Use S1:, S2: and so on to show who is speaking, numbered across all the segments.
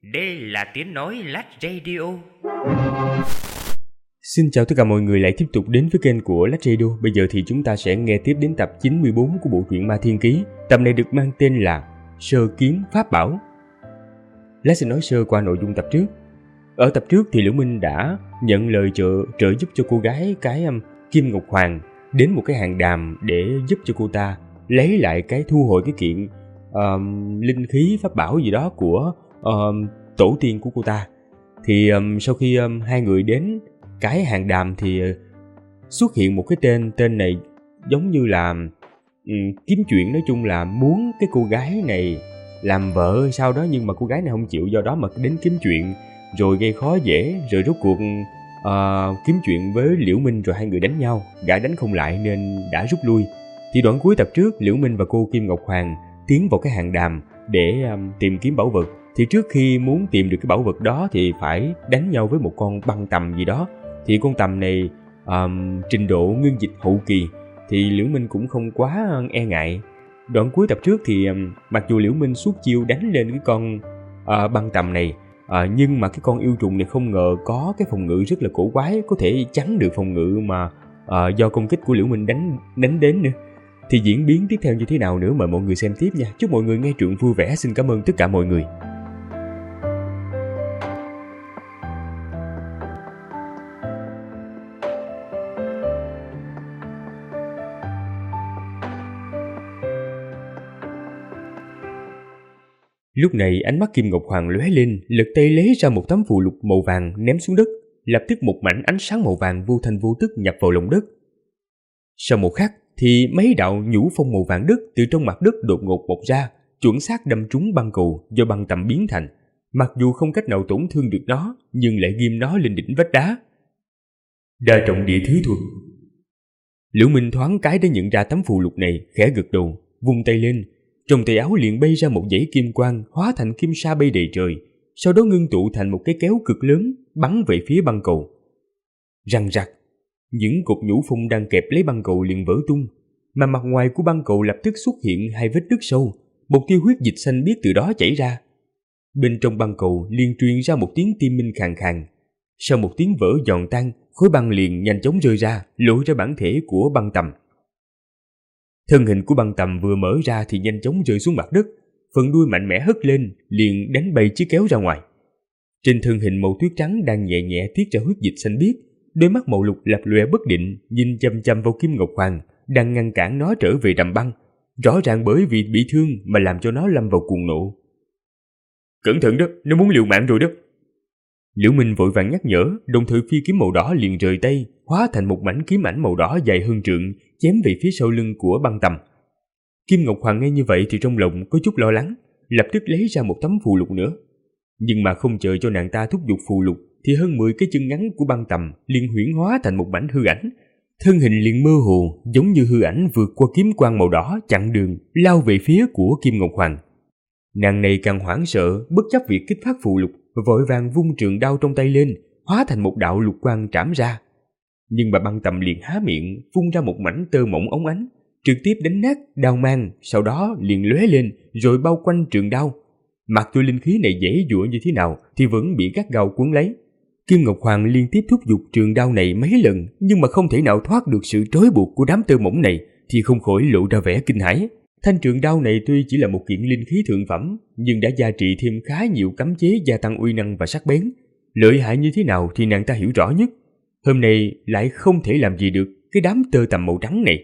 S1: Đây là tiếng nói Lách Radio.
S2: Xin chào tất cả mọi người lại tiếp tục đến với kênh của Lách Radio. Bây giờ thì chúng ta sẽ nghe tiếp đến tập 94 của bộ truyện Ma Thiên Ký. Tập này được mang tên là Sơ Kiến Pháp Bảo. Lách sẽ nói sơ qua nội dung tập trước. Ở tập trước thì Liễu Minh đã nhận lời trợ giúp cho cô gái Kim Ngọc Hoàng đến một cái hàng đàm để giúp cho cô ta lấy lại cái thu hồi cái kiện linh khí pháp bảo gì đó của tổ tiên của cô ta. Thì sau khi hai người đến cái hàng đàm thì xuất hiện một cái tên này giống như là kiếm chuyện, nói chung là muốn cái cô gái này làm vợ hay sao đó, nhưng mà cô gái này không chịu, do đó mà đến kiếm chuyện rồi gây khó dễ, rồi rốt cuộc kiếm chuyện với Liễu Minh rồi hai người đánh nhau, gã đánh không lại nên đã rút lui. Thì đoạn cuối tập trước, Liễu Minh và cô Kim Ngọc Hoàng tiến vào cái hàng đàm để tìm kiếm bảo vật. Thì trước khi muốn tìm được cái bảo vật đó thì phải đánh nhau với một con băng tầm gì đó. Thì con tầm này trình độ ngưng dịch hậu kỳ, thì Liễu Minh cũng không quá e ngại. Đoạn cuối tập trước thì mặc dù Liễu Minh suốt chiêu đánh lên cái con băng tầm này, nhưng mà cái con yêu trùng này không ngờ có cái phòng ngự rất là cổ quái, có thể chắn được phòng ngự mà do công kích của Liễu Minh đánh đến nữa. Thì diễn biến tiếp theo như thế nào nữa mời mọi người xem tiếp nha. Chúc mọi người nghe truyện vui vẻ. Xin cảm ơn tất cả mọi người. Lúc này ánh mắt Kim Ngọc Hoàng lóe lên, lật tay lấy ra một tấm phù lục màu vàng ném xuống đất. Lập tức một mảnh ánh sáng màu vàng vô thanh vô tức nhập vào lòng đất. Sau một khắc thì mấy đạo nhũ phong màu vàng đất từ trong mặt đất đột ngột bộc ra, chuẩn xác đâm trúng băng cầu do băng tầm biến thành. Mặc dù không cách nào tổn thương được nó, nhưng lại ghim nó lên đỉnh vách đá. Đa trọng địa thứ thuật. Liễu Minh thoáng cái đã nhận ra tấm phù lục này, khẽ gật đầu, vung tay lên. Trong tay áo liền bay ra một dãy kim quang hóa thành kim sa bay đầy trời, sau đó ngưng tụ thành một cái kéo cực lớn bắn về phía băng cầu. Răng rắc, những cột nhũ phong đang kẹp lấy băng cầu liền vỡ tung, mà mặt ngoài của băng cầu lập tức xuất hiện hai vết nứt sâu, một tia huyết dịch xanh biếc từ đó chảy ra. Bên trong băng cầu liền truyền ra một tiếng tim minh khàn khàn. Sau một tiếng vỡ giòn tan, khối băng liền nhanh chóng rơi ra, lộ ra bản thể của băng tầm. Thân hình của băng tầm vừa mở ra thì nhanh chóng rơi xuống mặt đất, phần đuôi mạnh mẽ hất lên, liền đánh bay chiếc kéo ra ngoài. Trên thân hình màu tuyết trắng đang nhẹ nhẹ tiết ra huyết dịch xanh biếc, đôi mắt màu lục lập lòe bất định, nhìn chằm chằm vào Kim Ngọc Hoàng đang ngăn cản nó trở về đầm băng, rõ ràng bởi vì bị thương mà làm cho nó lâm vào cuồng nộ. Cẩn thận đó, nó muốn liều mạng rồi đó. Liễu Minh vội vàng nhắc nhở, đồng thời phi kiếm màu đỏ liền rời tay, hóa thành một mảnh kiếm ảnh màu đỏ dài hơn trượng, chém về phía sau lưng của băng tầm. Kim Ngọc Hoàng nghe như vậy thì trong lòng có chút lo lắng, lập tức lấy ra một tấm phù lục nữa. Nhưng mà không chờ cho nàng ta thúc giục phù lục thì hơn 10 cái chân ngắn của băng tầm liền huyễn hóa thành một mảnh hư ảnh. Thân hình liền mơ hồ, giống như hư ảnh vượt qua kiếm quang màu đỏ chặn đường, lao về phía của Kim Ngọc Hoàng. Nàng này càng hoảng sợ, bất chấp việc kích phát phù lục, vội vàng vung trường đao trong tay lên, hóa thành một đạo lục quang trảm ra. Nhưng mà băng tầm liền há miệng, phun ra một mảnh tơ mỏng óng ánh, trực tiếp đánh nát đao mang, sau đó liền lóe lên rồi bao quanh trường đao. Mặc dù linh khí này dễ dụa như thế nào thì vẫn bị gắt gao cuốn lấy. Kim Ngọc Hoàng liên tiếp thúc giục trường đao này mấy lần, nhưng mà không thể nào thoát được sự trói buộc của đám tơ mỏng này, thì không khỏi lộ ra vẻ kinh hãi. Thanh trường đao này tuy chỉ là một kiện linh khí thượng phẩm, nhưng đã gia trị thêm khá nhiều cấm chế gia tăng uy năng và sắc bén. Lợi hại như thế nào thì nàng ta hiểu rõ nhất. Hôm nay lại không thể làm gì được cái đám tơ tằm màu trắng này.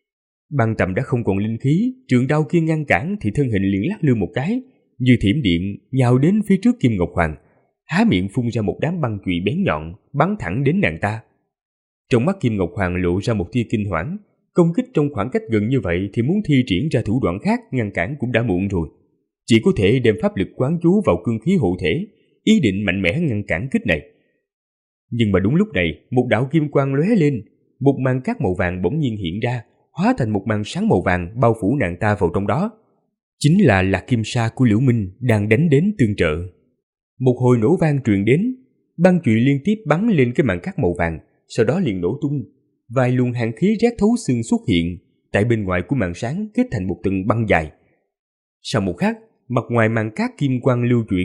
S2: Băng tầm đã không còn linh khí, trường đao kia ngăn cản thì thân hình liền lắc lư một cái, như thiểm điện nhào đến phía trước Kim Ngọc Hoàng, há miệng phun ra một đám băng chùy bén nhọn bắn thẳng đến nàng ta. Trong mắt Kim Ngọc Hoàng lộ ra một tia kinh hoảng, công kích trong khoảng cách gần như vậy thì muốn thi triển ra thủ đoạn khác ngăn cản cũng đã muộn rồi, chỉ có thể đem pháp lực quán chú vào cương khí hộ thể, ý định mạnh mẽ ngăn cản kích này. Nhưng mà đúng lúc này, một đạo kim quang lóe lên, một màn cát màu vàng bỗng nhiên hiện ra, hóa thành một màn sáng màu vàng bao phủ nàng ta vào trong đó. Chính là Lạc Kim Sa của Liễu Minh đang đánh đến tương trợ. Một hồi nổ vang truyền đến, băng chùy liên tiếp bắn lên cái màn cát màu vàng, sau đó liền nổ tung. Vài luồng hàn khí rét thấu xương xuất hiện, tại bên ngoài của màn sáng kết thành một tầng băng dài. Sau một khắc, mặt ngoài màn cát kim quang lưu chuyển,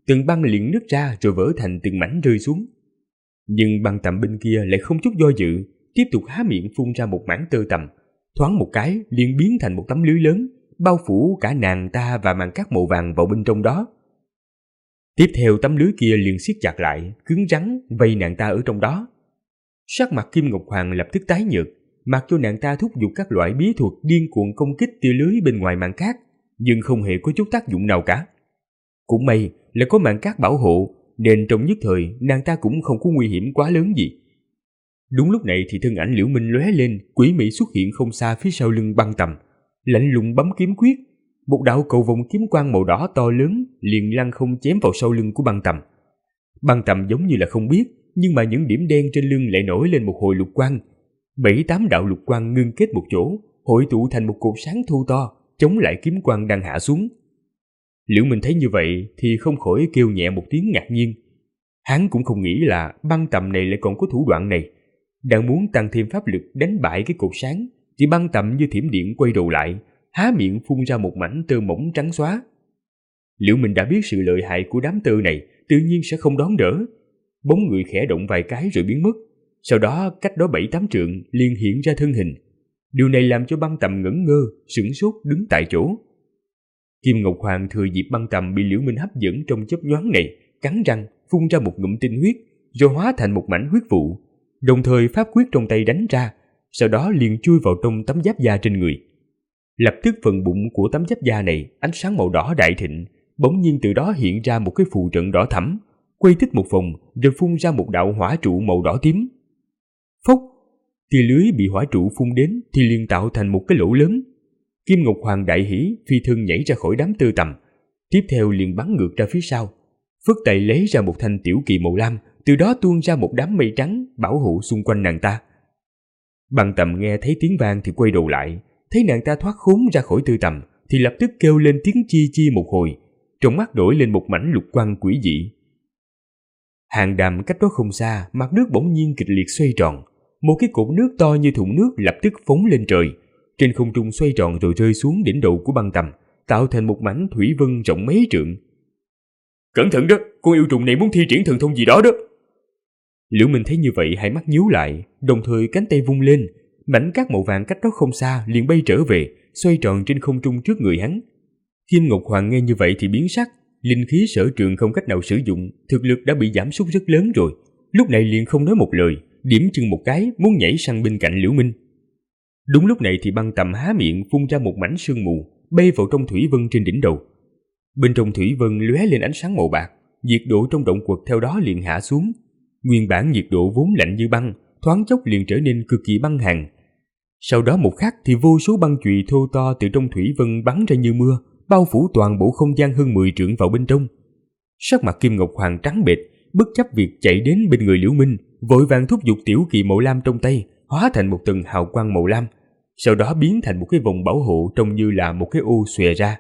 S2: tầng băng liền nứt ra rồi vỡ thành từng mảnh rơi xuống. Nhưng băng tầm bên kia lại không chút do dự, tiếp tục há miệng phun ra một mảng tơ tằm, thoáng một cái liền biến thành một tấm lưới lớn, bao phủ cả nàng ta và màn cát màu vàng vào bên trong đó. Tiếp theo tấm lưới kia liền siết chặt lại, cứng rắn vây nàng ta ở trong đó. Sắc mặt Kim Ngọc Hoàng lập tức tái nhợt, mặc cho nàng ta thúc giục các loại bí thuật điên cuồng công kích tia lưới bên ngoài màn cát, nhưng không hề có chút tác dụng nào cả. Cũng may là có màn cát bảo hộ, nên trong nhất thời nàng ta cũng không có nguy hiểm quá lớn gì. Đúng lúc này thì thân ảnh Liễu Minh lóe lên, quỷ mị xuất hiện không xa phía sau lưng băng tầm, lạnh lùng bấm kiếm quyết, một đạo cầu vồng kiếm quang màu đỏ to lớn liền lăng không chém vào sau lưng của băng tầm. Băng tầm giống như là không biết, nhưng mà những điểm đen trên lưng lại nổi lên một hồi lục quang. 7-8 đạo lục quang ngưng kết một chỗ, hội tụ thành một cột sáng thô to, chống lại kiếm quang đang hạ xuống. Liễu Minh thấy như vậy thì không khỏi kêu nhẹ một tiếng ngạc nhiên. Hắn cũng không nghĩ là băng tầm này lại còn có thủ đoạn này. Đang muốn tăng thêm pháp lực đánh bại cái cột sáng, thì băng tầm như thiểm điện quay đầu lại, há miệng phun ra một mảnh tơ mỏng trắng xóa. Liễu Minh đã biết sự lợi hại của đám tơ này, tự nhiên sẽ không đón đỡ. Bóng người khẽ động vài cái rồi biến mất. Sau đó cách đó 7-8 trượng liền hiện ra thân hình. Điều này làm cho băng tầm ngẩn ngơ, sửng sốt đứng tại chỗ. Kim Ngọc Hoàng thừa dịp băng tầm bị Liễu Minh hấp dẫn trong chớp nhoáng này, cắn răng phun ra một ngụm tinh huyết, rồi hóa thành một mảnh huyết vụ, đồng thời pháp quyết trong tay đánh ra, sau đó liền chui vào trong tấm giáp da trên người. Lập tức phần bụng của tấm giáp da này ánh sáng màu đỏ đại thịnh, bỗng nhiên từ đó hiện ra một cái phù trận đỏ thẫm, quay tích một vòng rồi phun ra một đạo hỏa trụ màu đỏ tím. Phốc, tia lưới bị hỏa trụ phun đến thì liền tạo thành một cái lỗ lớn. Kim Ngọc Hoàng đại hỉ, phi thân nhảy ra khỏi đám tơ tằm, tiếp theo liền bắn ngược ra phía sau, phất tay lấy ra một thanh tiểu kỳ màu lam, từ đó tuôn ra một đám mây trắng bảo hộ xung quanh nàng ta. Băng tầm nghe thấy tiếng vang thì quay đầu lại, thấy nàng ta thoát khốn ra khỏi tơ tằm thì lập tức kêu lên tiếng chi chi một hồi, trong mắt đổi lên một mảnh lục quang quỷ dị. Hàng đàm cách đó không xa, mặt nước bỗng nhiên kịch liệt xoay tròn, một cái cột nước to như thùng nước lập tức phóng lên trời, trên không trung xoay tròn rồi rơi xuống đỉnh đầu của băng tầm, tạo thành một mảnh thủy vân rộng mấy trượng. Cẩn thận đó, con yêu trùng này muốn thi triển thần thông gì đó đó. Liễu Minh thấy như vậy hai mắt nhíu lại, đồng thời cánh tay vung lên, mảnh cát màu vàng cách đó không xa liền bay trở về, xoay tròn trên không trung trước người hắn. Kim Ngọc Hoàng nghe như vậy thì biến sắc, linh khí sở trường không cách nào sử dụng, thực lực đã bị giảm sút rất lớn rồi, lúc này liền không nói một lời, điểm chân một cái muốn nhảy sang bên cạnh Liễu Minh. Đúng lúc này thì băng tầm há miệng phun ra một mảnh sương mù, bay vào trong thủy vân trên đỉnh đầu. Bên trong thủy vân lóe lên ánh sáng màu bạc, nhiệt độ trong động quật theo đó liền hạ xuống. Nguyên bản nhiệt độ vốn lạnh như băng, thoáng chốc liền trở nên cực kỳ băng hàn. Sau đó một khắc thì vô số băng chùy thô to từ trong thủy vân bắn ra như mưa, bao phủ toàn bộ không gian hơn 10 trượng vào bên trong. Sắc mặt Kim Ngọc Hoàng trắng bệch, bất chấp việc chạy đến bên người Liễu Minh, vội vàng thúc giục tiểu kỳ màu lam trong tay, hóa thành một tầng hào quang màu lam, sau đó biến thành một cái vòng bảo hộ trông như là một cái ô xòe ra.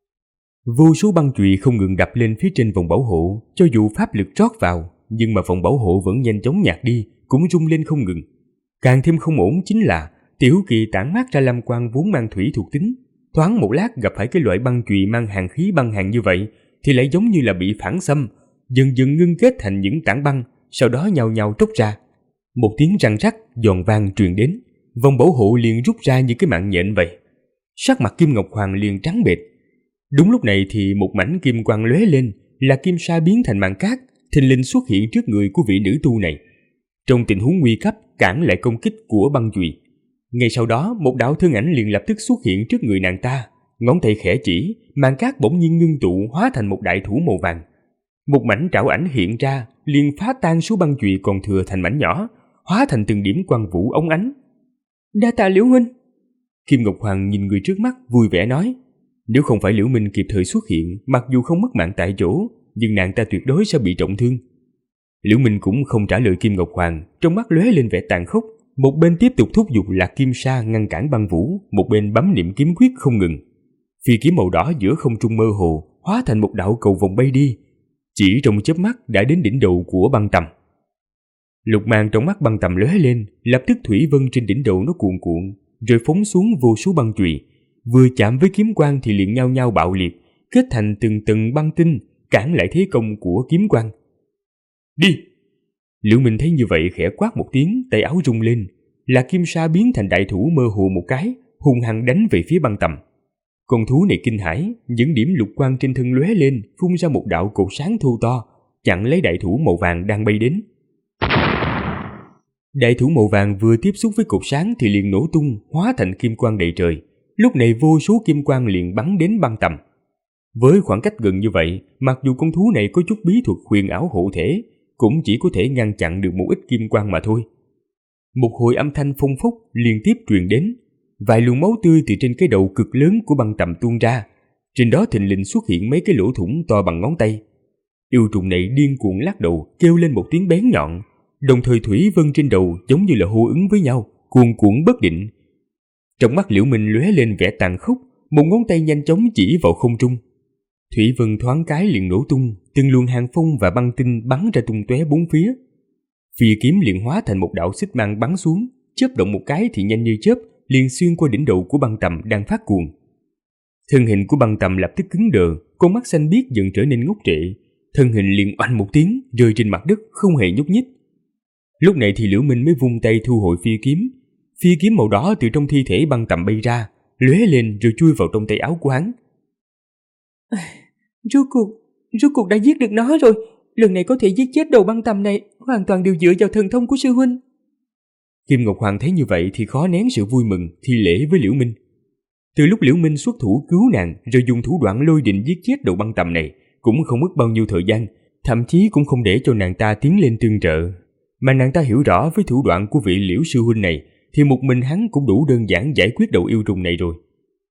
S2: Vô số băng chùy không ngừng đập lên phía trên vòng bảo hộ, cho dù pháp lực trót vào, nhưng mà vòng bảo hộ vẫn nhanh chóng nhạt đi, cũng rung lên không ngừng. Càng thêm không ổn chính là tiểu kỳ tản mát ra lam quang vốn mang thủy thuộc tính, thoáng một lát gặp phải cái loại băng chùy mang hàn khí băng hàn như vậy thì lại giống như là bị phản xâm, dần dần ngưng kết thành những tảng băng, sau đó nhào nhào tróc ra. Một tiếng răng rắc giòn vang truyền đến, vòng bảo hộ liền rút ra như cái mạng nhện vậy. Sắc mặt Kim Ngọc Hoàng liền trắng bệch. Đúng lúc này thì một mảnh kim quang lóe lên, là kim sa biến thành màn cát, thình lình xuất hiện trước người của vị nữ tu này. Trong tình huống nguy cấp cản lại công kích của băng chùy. Ngay sau đó một đạo thân ảnh liền lập tức xuất hiện trước người nàng ta, ngón tay khẽ chỉ, màn cát bỗng nhiên ngưng tụ hóa thành một đại thủ màu vàng. Một mảnh trảo ảnh hiện ra, liền phá tan số băng chùy còn thừa thành mảnh nhỏ, hóa thành từng điểm quang vũ óng ánh. Đa tạ Liễu huynh. Kim Ngọc Hoàng nhìn người trước mắt vui vẻ nói. Nếu không phải Liễu Minh kịp thời xuất hiện, mặc dù không mất mạng tại chỗ, nhưng nàng ta tuyệt đối sẽ bị trọng thương. Liễu Minh cũng không trả lời Kim Ngọc Hoàng, trong mắt lóe lên vẻ tàn khốc, một bên tiếp tục thúc giục Lạc Kim Sa ngăn cản băng vũ, một bên bấm niệm kiếm quyết không ngừng. Phi kiếm màu đỏ giữa không trung mơ hồ, hóa thành một đạo cầu vòng bay đi, chỉ trong chớp mắt đã đến đỉnh đầu của băng tầm. Lục mang trong mắt băng tầm lóe lên, lập tức thủy vân trên đỉnh đầu nó cuồn cuộn, rồi phóng xuống vô số băng chùy, vừa chạm với kiếm quang thì liền nhao nhao bạo liệt, kết thành từng tầng băng tinh, cản lại thế công của kiếm quang. Đi! Liễu Minh thấy như vậy khẽ quát một tiếng, tay áo rung lên, là kim sa biến thành đại thủ mơ hồ một cái, hung hăng đánh về phía Băng Tầm. Con thú này kinh hãi, những điểm lục quang trên thân lóe lên, phun ra một đạo cột sáng thô to, chặn lấy đại thủ màu vàng đang bay đến. Đại thủ màu vàng vừa tiếp xúc với cột sáng thì liền nổ tung, hóa thành kim quang đầy trời. Lúc này vô số kim quang liền bắn đến Băng Tầm. Với khoảng cách gần như vậy, mặc dù con thú này có chút bí thuật huyền ảo hộ thể, cũng chỉ có thể ngăn chặn được một ít kim quang mà thôi. Một hồi âm thanh phong phốc liên tiếp truyền đến, vài luồng máu tươi từ trên cái đầu cực lớn của Băng Tầm tuôn ra, trên đó thình lình xuất hiện mấy cái lỗ thủng to bằng ngón tay. Yêu trùng này điên cuồng lắc đầu, kêu lên một tiếng bén nhọn, đồng thời thủy vân trên đầu giống như là hô ứng với nhau, cuồn cuộn bất định. Trong mắt Liễu Minh lóe lên vẻ tàn khốc, một ngón tay nhanh chóng chỉ vào không trung. Thủy vân thoáng cái liền nổ tung, từng luồng hàng phong và băng tinh bắn ra tung tóe bốn phía. Phi kiếm liền hóa thành một đạo xích mang bắn xuống, chớp động một cái thì nhanh như chớp, liền xuyên qua đỉnh đầu của Băng Tầm đang phát cuồng. Thân hình của Băng Tầm lập tức cứng đờ, con mắt xanh biếc dần trở nên ngốc trệ, thân hình liền oanh một tiếng rơi trên mặt đất không hề nhúc nhích. Lúc này thì Liễu Minh mới vung tay thu hồi phi kiếm màu đỏ từ trong thi thể Băng Tầm bay ra, lóe lên rồi chui vào trong tay áo của hắn. Rốt cuộc đã giết được nó rồi, lần này có thể giết chết đầu Băng Tầm này hoàn toàn đều dựa vào thần thông của sư huynh. Kim Ngọc Hoàng thấy như vậy thì khó nén sự vui mừng, thi lễ với Liễu Minh. Từ lúc Liễu Minh xuất thủ cứu nàng rồi dùng thủ đoạn lôi đình giết chết đầu Băng Tầm này cũng không mất bao nhiêu thời gian, thậm chí cũng không để cho nàng ta tiến lên tương trợ. Mà nàng ta hiểu rõ với thủ đoạn của vị Liễu sư huynh này thì một mình hắn cũng đủ đơn giản giải quyết đầu yêu trùng này rồi.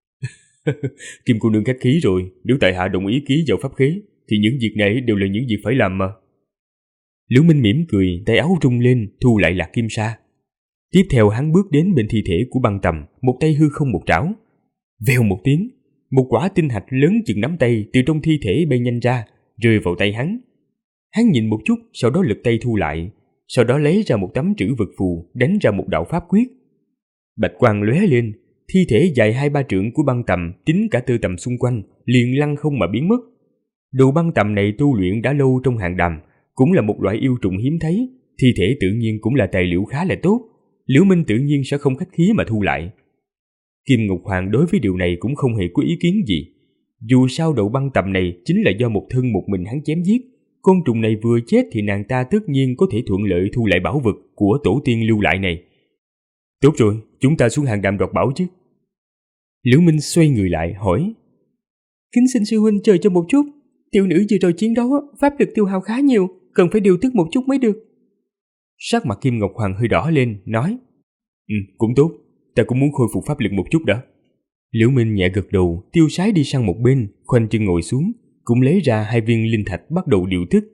S2: Kim cô nương khách khí rồi, nếu tại hạ đồng ý ký vào pháp khế thì những việc này đều là những việc phải làm mà. Liễu Minh mỉm cười, tay áo rung lên thu lại lạc kim sa. Tiếp theo hắn bước đến bên thi thể của Băng Tầm, một tay hư không một trảo. Vèo một tiếng, một quả tinh hạch lớn chừng nắm tay từ trong thi thể bay nhanh ra, rơi vào tay hắn. Hắn nhìn một chút, sau đó lực tay thu lại, sau đó lấy ra một tấm trữ vật phù, đánh ra một đạo pháp quyết. Bạch quang lóe lên, thi thể dài 2-3 trượng của Băng Tầm, tính cả tơ tằm xung quanh, liền lăn không mà biến mất. Đồ Băng Tầm này tu luyện đã lâu trong hàng đàm, cũng là một loại yêu trùng hiếm thấy, thi thể tự nhiên cũng là tài liệu khá là tốt. Liễu Minh tự nhiên sẽ không khách khí mà thu lại. Kim Ngọc Hoàng đối với điều này cũng không hề có ý kiến gì. Dù sao đầu Băng Tầm này chính là do một thân một mình hắn chém giết, con trùng này vừa chết thì nàng ta tất nhiên có thể thuận lợi thu lại bảo vật của tổ tiên lưu lại này. Tốt rồi, chúng ta xuống hàng đàm đoạt bảo chứ. Liễu Minh xoay người lại hỏi: Kính xin sư huynh chờ cho một chút, tiểu nữ vừa rồi chiến đấu pháp lực tiêu hao khá nhiều, cần phải điều tức một chút mới được. Sắc mặt Kim Ngọc Hoàng hơi đỏ lên, nói: Cũng tốt, ta cũng muốn khôi phục pháp lực một chút đã. Liễu Minh nhẹ gật đầu, tiêu sái đi sang một bên, khoanh chân ngồi xuống, cũng lấy ra 2 viên linh thạch bắt đầu điều tức.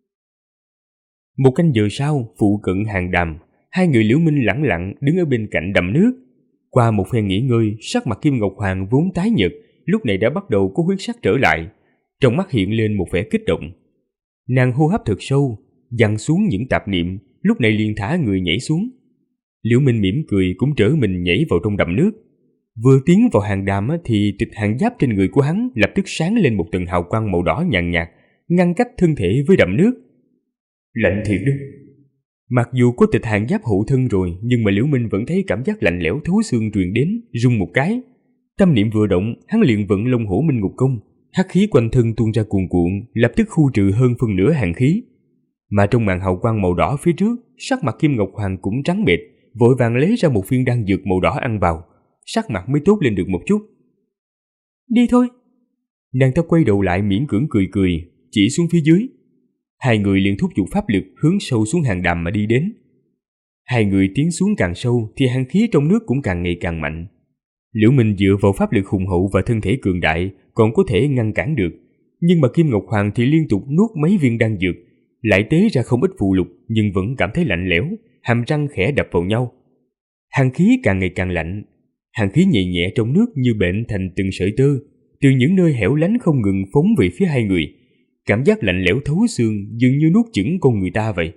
S2: Một canh giờ sau, phụ cận hàng đàm, hai người Liễu Minh lẳng lặng đứng ở bên cạnh đầm nước. Qua một phen nghỉ ngơi, sắc mặt Kim Ngọc Hoàng vốn tái nhợt, lúc này đã bắt đầu có huyết sắc trở lại, trong mắt hiện lên một vẻ kích động. Nàng hô hấp thật sâu, dằn xuống những tạp niệm, lúc này liền thả người nhảy xuống. Liễu Minh mỉm cười cũng trở mình nhảy vào trong đầm nước. Vừa tiến vào hàng đàm thì tịch hàng giáp trên người của hắn lập tức sáng lên một tầng hào quang màu đỏ nhàn nhạt, ngăn cách thân thể với đầm nước. Lạnh thiệt đấy. Mặc dù có tịch hàng giáp hộ thân rồi, nhưng mà Liễu Minh vẫn thấy cảm giác lạnh lẽo thấu xương truyền đến, rung một cái. Tâm niệm vừa động, hắn liền vận Long Hổ Minh Ngục Công, hắc khí quanh thân tuôn ra cuồn cuộn, lập tức khu trừ hơn phân nửa hàn khí. Mà trong màn hào quang màu đỏ phía trước, sắc mặt Kim Ngọc Hoàng cũng trắng bệch, vội vàng lấy ra một viên đan dược màu đỏ ăn vào, sắc mặt mới tốt lên được một chút. Đi thôi. Nàng ta quay đầu lại miễn cưỡng cười cười, chỉ xuống phía dưới. Hai người liền thúc giục pháp lực hướng sâu xuống hàng đàm mà đi đến. Hai người tiến xuống càng sâu thì hàn khí trong nước cũng càng ngày càng mạnh. Liễu Minh dựa vào pháp lực hùng hậu và thân thể cường đại còn có thể ngăn cản được, nhưng mà Kim Ngọc Hoàng thì liên tục nuốt mấy viên đan dược, lại tế ra không ít phù lục nhưng vẫn cảm thấy lạnh lẽo, hàm răng khẽ đập vào nhau. Hàn khí càng ngày càng lạnh, hàn khí nhẹ nhẹ trong nước như bệnh thành từng sợi tơ, từ những nơi hẻo lánh không ngừng phóng về phía hai người. Cảm giác lạnh lẽo thấu xương dường như nuốt chửng con người ta vậy.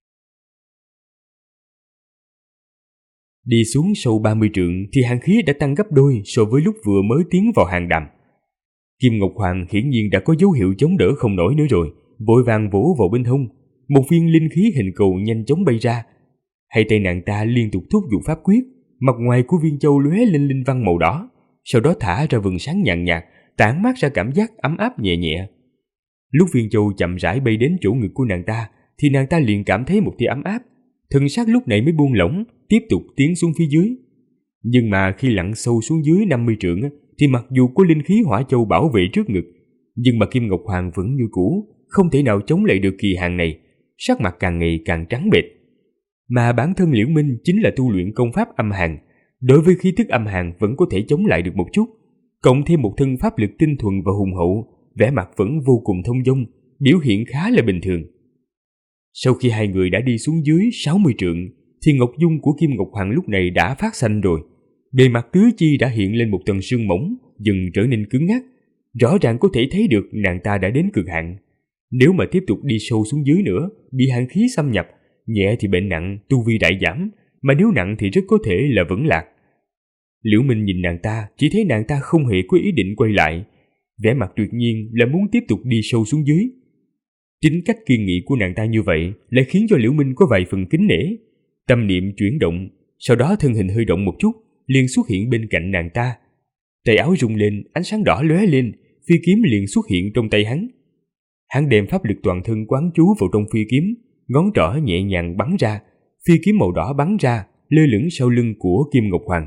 S2: Đi xuống sâu 30 trượng thì hàn khí đã tăng gấp đôi so với lúc vừa mới tiến vào hàng đàm. Kim Ngọc Hoàng hiển nhiên đã có dấu hiệu chống đỡ không nổi nữa rồi, vội vàng vỗ vào bên hông. Một viên linh khí hình cầu nhanh chóng bay ra. Hai tay nàng ta liên tục thúc giục pháp quyết, mặt ngoài của viên châu lóe lên linh văn màu đỏ, sau đó thả ra vầng sáng nhàn nhạt, tản mát ra cảm giác ấm áp nhẹ nhẹ. Lúc viên châu chậm rãi bay đến chỗ ngực của nàng ta, thì nàng ta liền cảm thấy một tia ấm áp, thần sắc lúc này mới buông lỏng, tiếp tục tiến xuống phía dưới. Nhưng mà khi lặn sâu xuống dưới 50 trượng, thì mặc dù có linh khí hỏa châu bảo vệ trước ngực, nhưng mà Kim Ngọc Hoàng vẫn như cũ, không thể nào chống lại được kỳ hạn này, sắc mặt càng ngày càng trắng bệch. Mà bản thân Liễu Minh chính là tu luyện công pháp âm hàn, đối với khí tức âm hàn vẫn có thể chống lại được một chút, cộng thêm một thân pháp lực tinh thuần và hùng hậu, vẻ mặt vẫn vô cùng thông dong, biểu hiện khá là bình thường. Sau khi hai người đã đi xuống dưới 60 trượng, thì ngọc dung của Kim Ngọc Hoàng lúc này đã phát xanh rồi. Bề mặt tứ chi đã hiện lên một tầng sương mỏng, dần trở nên cứng ngắc. Rõ ràng có thể thấy được nàng ta đã đến cực hạn. Nếu mà tiếp tục đi sâu xuống dưới nữa, bị hàn khí xâm nhập, nhẹ thì bệnh nặng, tu vi đại giảm, mà nếu nặng thì rất có thể là vẫn lạc. Liễu Minh nhìn nàng ta, chỉ thấy nàng ta không hề có ý định quay lại, vẻ mặt tuyệt nhiên là muốn tiếp tục đi sâu xuống dưới. Chính cách kiên nghị của nàng ta như vậy lại khiến cho Liễu Minh có vài phần kính nể. Tâm niệm chuyển động, sau đó thân hình hơi động một chút, liền xuất hiện bên cạnh nàng ta. Tay áo rung lên, ánh sáng đỏ lóe lên, phi kiếm liền xuất hiện trong tay hắn. Hắn đem pháp lực toàn thân quán chú vào trong phi kiếm, ngón trỏ nhẹ nhàng bắn ra, phi kiếm màu đỏ bắn ra, lơ lửng sau lưng của Kim Ngọc Hoàng.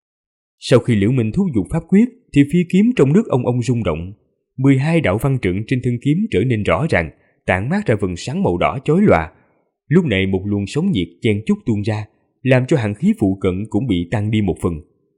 S2: Sau khi Liễu Minh thúc giục pháp quyết, thì phi kiếm trong nước ông rung động. 12 đạo văn trận trên thân kiếm trở nên rõ ràng, tản mát ra vầng sáng màu đỏ chói lòa. Lúc này một luồng sóng nhiệt chen chúc tuôn ra, làm cho hàn khí phụ cận cũng bị tăng đi một phần.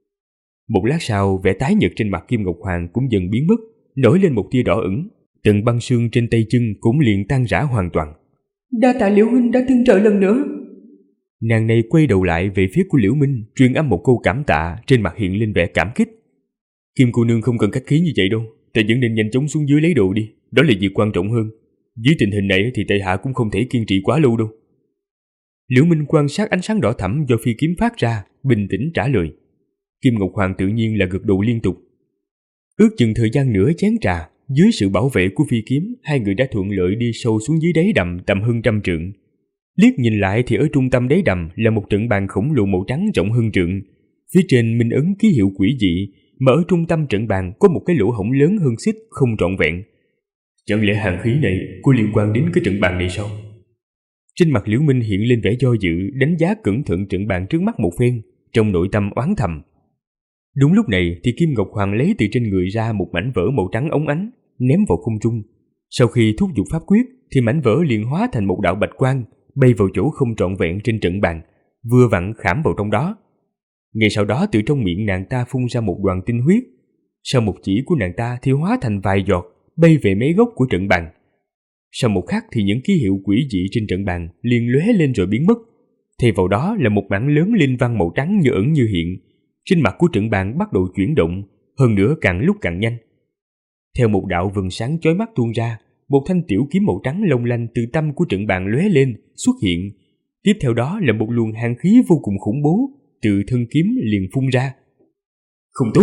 S2: Một lát sau, vẻ tái nhợt trên mặt Kim Ngọc Hoàng cũng dần biến mất, nổi lên một tia đỏ ửng, từng băng xương trên tay chân cũng liền tan rã hoàn toàn.
S3: Đa tạ Liễu huynh đã tương trợ lần nữa.
S2: Nàng này quay đầu lại về phía của Liễu Minh, truyền âm một câu cảm tạ, trên mặt hiện lên vẻ cảm kích. Kim cô nương không cần khách khí như vậy đâu, ta vẫn nên nhanh chóng xuống dưới lấy đồ đi, đó là việc quan trọng hơn. Dưới tình hình này thì tại hạ cũng không thể kiên trì quá lâu đâu. Liễu Minh quan sát ánh sáng đỏ thẫm do phi kiếm phát ra, bình tĩnh trả lời. Kim Ngọc Hoàng tự nhiên là gật đầu liên tục. Ước chừng thời gian nửa chén trà, dưới sự bảo vệ của phi kiếm, hai người đã thuận lợi đi sâu xuống dưới đáy đầm tầm hơn 100 trượng. Liếc nhìn lại thì ở trung tâm đáy đầm là một trận bàn khổng lồ màu trắng rộng hơn trượng. Phía trên minh ấn ký hiệu quỷ dị, mà ở trung tâm trận bàn có một cái lỗ hổng lớn hơn xích không trọn vẹn. Chẳng lẽ hàn khí này có liên quan đến cái trận bàn này sao? Trên mặt Liễu Minh hiện lên vẻ do dự, đánh giá cẩn thận trận bàn trước mắt một phen, trong nội tâm oán thầm. Đúng lúc này thì Kim Ngọc Hoàng lấy từ trên người ra một mảnh vỡ màu trắng óng ánh, ném vào không trung. Sau khi thúc giục pháp quyết thì mảnh vỡ liền hóa thành một đạo bạch quang, bay vào chỗ không trọn vẹn trên trận bàn, vừa vặn khảm vào trong đó. Ngay sau đó từ trong miệng nàng ta phun ra một đoàn tinh huyết, sau một chỉ của nàng ta thì hóa thành vài giọt, bay về mấy góc của trận bàn. Sau một khắc thì những ký hiệu quỷ dị trên trận bàn liền lóe lên rồi biến mất. Thay vào đó là một mảng lớn linh văn màu trắng như ẩn như hiện. Trên mặt của trận bàn bắt đầu chuyển động, hơn nữa càng lúc càng nhanh. Theo một đạo vầng sáng chói mắt tuôn ra, một thanh tiểu kiếm màu trắng long lanh từ tâm của trận bàn lóe lên, xuất hiện. Tiếp theo đó là một luồng hàn khí vô cùng khủng bố, từ thân kiếm liền phun ra. Không tốt!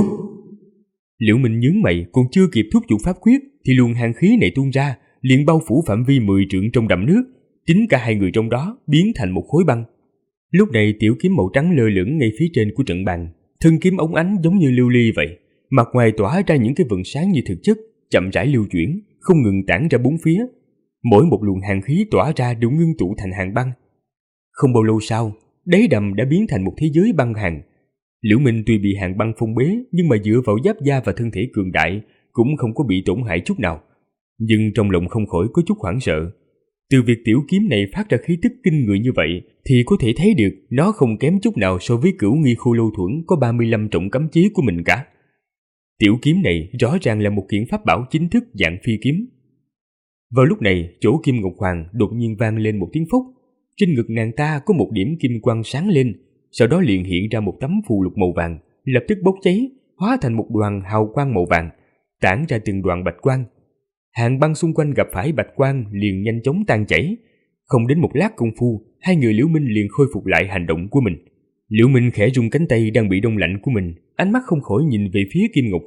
S2: Liễu Minh nhướng mày, còn chưa kịp thúc giục pháp quyết thì luồng hàn khí này tuôn ra, liền bao phủ phạm vi 10 trượng trong đầm nước, chính cả hai người trong đó biến thành một khối băng. Lúc này tiểu kiếm màu trắng lơ lửng ngay phía trên của trận bàn, thân kiếm óng ánh giống như lưu ly vậy, mặt ngoài tỏa ra những cái vầng sáng như thực chất, chậm rãi lưu chuyển, không ngừng tản ra bốn phía. Mỗi một luồng hàn khí tỏa ra đều ngưng tụ thành hàn băng. Không bao lâu sau, đáy đầm đã biến thành một thế giới băng hàn. Liễu Minh tuy bị hàn băng phong bế, nhưng mà dựa vào giáp da và thân thể cường đại, cũng không có bị tổn hại chút nào. Nhưng trong lòng không khỏi có chút hoảng sợ. Từ việc tiểu kiếm này phát ra khí tức kinh người như vậy, thì có thể thấy được nó không kém chút nào so với Cửu Nghi Khô Lâu Thuẫn có 35 trọng cấm chế của mình cả. Tiểu kiếm này rõ ràng là một kiện pháp bảo chính thức dạng phi kiếm. Vào lúc này, chỗ Kim Ngọc Hoàng đột nhiên vang lên một tiếng phốc. Trên ngực nàng ta có một điểm kim quang sáng lên, sau đó liền hiện ra một tấm phù lục màu vàng, lập tức bốc cháy, hóa thành một đoàn hào quang màu vàng, tản ra từng đoạn bạch quang. Hàn băng xung quanh gặp phải bạch quang liền nhanh chóng tan chảy. Không đến một lát công phu, hai người Liễu Minh liền khôi phục lại hành động của mình. Liễu Minh khẽ rung cánh tay đang bị đông lạnh của mình, ánh mắt không khỏi nhìn về phía Kim Ngọc Hoàng.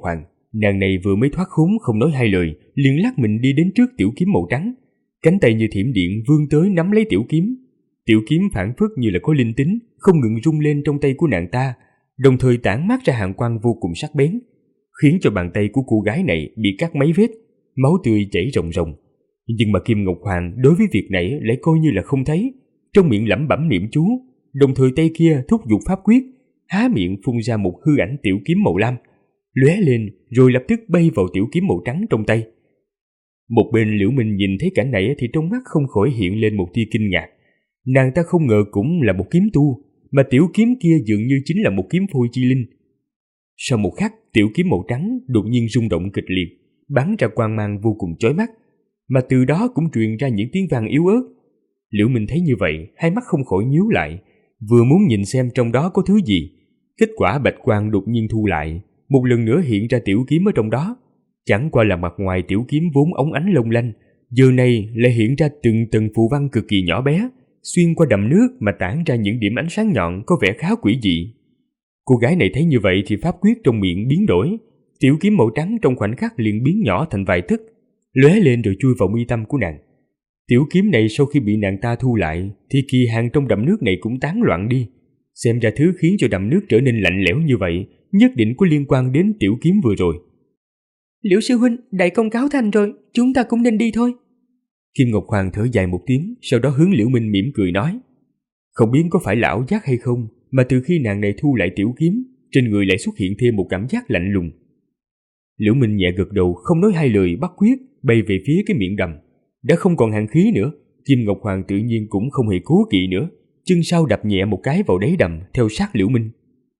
S2: Nàng này vừa mới thoát khốn không nói hai lời, liền lắc mình đi đến trước tiểu kiếm màu trắng. Cánh tay như thiểm điện vươn tới nắm lấy tiểu kiếm. Tiểu kiếm phảng phất như là có linh tính, không ngừng rung lên trong tay của nàng ta, đồng thời tản mát ra hàn quang vô cùng sắc bén, khiến cho bàn tay của cô gái này bị cắt mấy vết, máu tươi chảy ròng ròng. Nhưng mà Kim Ngọc Hoàng đối với việc này lại coi như là không thấy, trong miệng lẩm bẩm niệm chú, đồng thời tay kia thúc giục pháp quyết, há miệng phun ra một hư ảnh tiểu kiếm màu lam, lóe lên rồi lập tức bay vào tiểu kiếm màu trắng trong tay. Một bên Liễu Minh nhìn thấy cảnh này thì trong mắt không khỏi hiện lên một tia kinh ngạc. Nàng ta không ngờ cũng là một kiếm tu, mà tiểu kiếm kia dường như chính là một kiếm phôi chi linh. Sau một khắc, tiểu kiếm màu trắng đột nhiên rung động kịch liệt, bắn ra quang mang vô cùng chói mắt, mà từ đó cũng truyền ra những tiếng vang yếu ớt. Liễu Minh thấy như vậy, hai mắt không khỏi nhíu lại, vừa muốn nhìn xem trong đó có thứ gì, kết quả bạch quang đột nhiên thu lại, một lần nữa hiện ra tiểu kiếm ở trong đó. Chẳng qua là mặt ngoài tiểu kiếm vốn óng ánh long lanh, giờ này lại hiện ra từng tầng phù văn cực kỳ nhỏ bé, xuyên qua đầm nước mà tản ra những điểm ánh sáng nhọn có vẻ khá quỷ dị. Cô gái này thấy như vậy thì pháp quyết trong miệng biến đổi, tiểu kiếm màu trắng trong khoảnh khắc liền biến nhỏ thành vài tấc, lóe lên rồi chui vào mi tâm của nàng. Tiểu kiếm này sau khi bị nàng ta thu lại thì kỳ hàng trong đầm nước này cũng tán loạn đi. Xem ra thứ khiến cho đầm nước trở nên lạnh lẽo như vậy nhất định có liên quan đến tiểu kiếm vừa rồi.
S3: Liễu sư huynh, đại công cáo thành rồi, chúng ta cũng nên đi thôi.
S2: Kim Ngọc Hoàng thở dài một tiếng, sau đó hướng Liễu Minh mỉm cười nói. Không biết có phải là ảo giác hay không, mà từ khi nàng này thu lại tiểu kiếm, trên người lại xuất hiện thêm một cảm giác lạnh lùng. Liễu Minh nhẹ gật đầu, không nói hai lời, bắt quyết bay về phía cái miệng đầm. Đã không còn hàn khí nữa, Kim Ngọc Hoàng tự nhiên cũng không hề cố kỵ nữa, chân sau đạp nhẹ một cái vào đáy đầm theo sát Liễu Minh.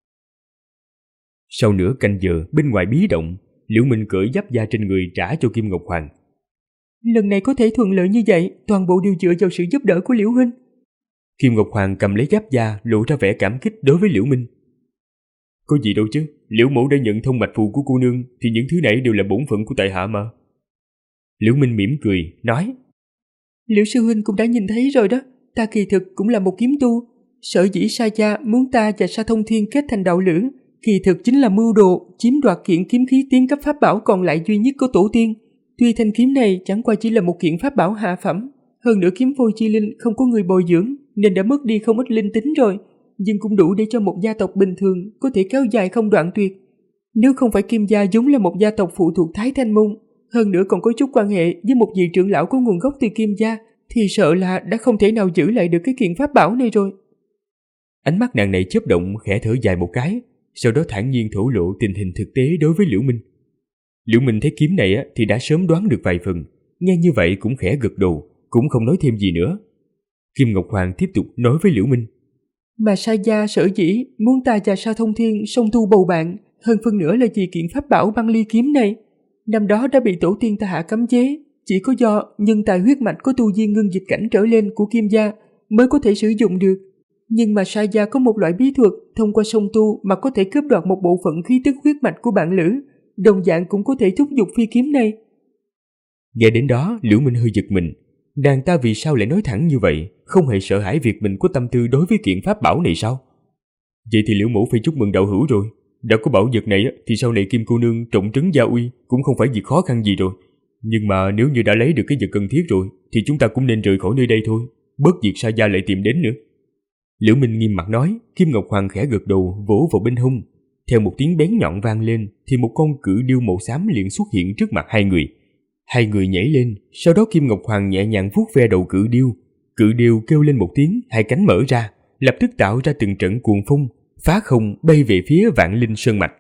S2: Sau nửa canh giờ, bên ngoài bí động, Liễu Minh cởi giáp da trên người trả cho Kim Ngọc Hoàng.
S3: Lần này có thể thuận lợi như vậy, toàn bộ đều dựa vào sự giúp đỡ của Liễu huynh.
S2: Kim Ngọc Hoàng cầm lấy giáp da, lộ ra vẻ cảm kích đối với Liễu Minh. Có gì đâu chứ, Liễu mẫu đã nhận thông mạch phù của cô nương thì những thứ này đều là bổn phận của tại hạ mà. Liễu Minh mỉm cười, nói.
S3: Liễu sư huynh cũng đã nhìn thấy rồi đó, ta kỳ thực cũng là một kiếm tu. Sở dĩ Sa Gia muốn ta và Sa Thông Thiên kết thành đạo lữ, kỳ thực chính là mưu đồ chiếm đoạt kiện kiếm khí tiến cấp pháp bảo còn lại duy nhất của tổ tiên. Tuy thanh kiếm này chẳng qua chỉ là một kiện pháp bảo hạ phẩm, hơn nữa kiếm phôi chi linh không có người bồi dưỡng nên đã mất đi không ít linh tính rồi, nhưng cũng đủ để cho một gia tộc bình thường có thể kéo dài không đoạn tuyệt. Nếu không phải Kim gia vốn là một gia tộc phụ thuộc Thái Thanh Môn, hơn nữa còn có chút quan hệ với một vị trưởng lão có nguồn gốc từ Kim gia, thì sợ là đã không thể nào giữ lại được cái kiện pháp bảo này rồi.
S2: Ánh mắt nàng này chớp động, khẽ thở dài một cái, sau đó thản nhiên thổ lộ tình hình thực tế đối với Liễu Minh. Liễu Minh thấy kiếm này thì đã sớm đoán được vài phần, nghe như vậy cũng khẽ gật đầu, cũng không nói thêm gì nữa. Kim Ngọc Hoàng tiếp tục nói với Liễu Minh.
S3: Mà Sa Gia sở dĩ muốn ta và Sa Thông Thiên song tu bầu bạn, hơn phân nửa là vì kiện pháp bảo băng ly kiếm này. Năm đó đã bị tổ tiên ta hạ cấm chế, chỉ có do nhân tài huyết mạch có tu vi ngưng dịch cảnh trở lên của Kim gia mới có thể sử dụng được. Nhưng mà Sa Gia có một loại bí thuật thông qua song tu mà có thể cướp đoạt một bộ phận khí tức huyết mạch của bạn lữ, đồng dạng cũng có thể thúc giục phi kiếm này.
S2: Nghe đến đó, Liễu Minh hơi giật mình. Nàng ta vì sao lại nói thẳng như vậy, không hề sợ hãi việc mình có tâm tư đối với kiện pháp bảo này sao? Vậy thì Liễu mẫu phải chúc mừng đạo hữu rồi. Đã có bảo vật này thì sau này Kim cô nương trọng trấn gia uy cũng không phải việc khó khăn gì rồi. Nhưng mà nếu như đã lấy được cái vật cần thiết rồi thì chúng ta cũng nên rời khỏi nơi đây thôi, bớt việc Sa Gia lại tìm đến nữa. Liễu Minh nghiêm mặt nói. Kim Ngọc Hoàng khẽ gật đầu, vỗ vào bên hông. Theo một tiếng bén nhọn vang lên thì một con cự điêu màu xám liền xuất hiện trước mặt hai người. Hai người nhảy lên, sau đó Kim Ngọc Hoàng nhẹ nhàng vuốt ve đầu cự điêu kêu lên một tiếng, hai cánh mở ra, lập tức tạo ra từng trận cuồng phong, phá không bay về phía Vạn Linh Sơn Mạch.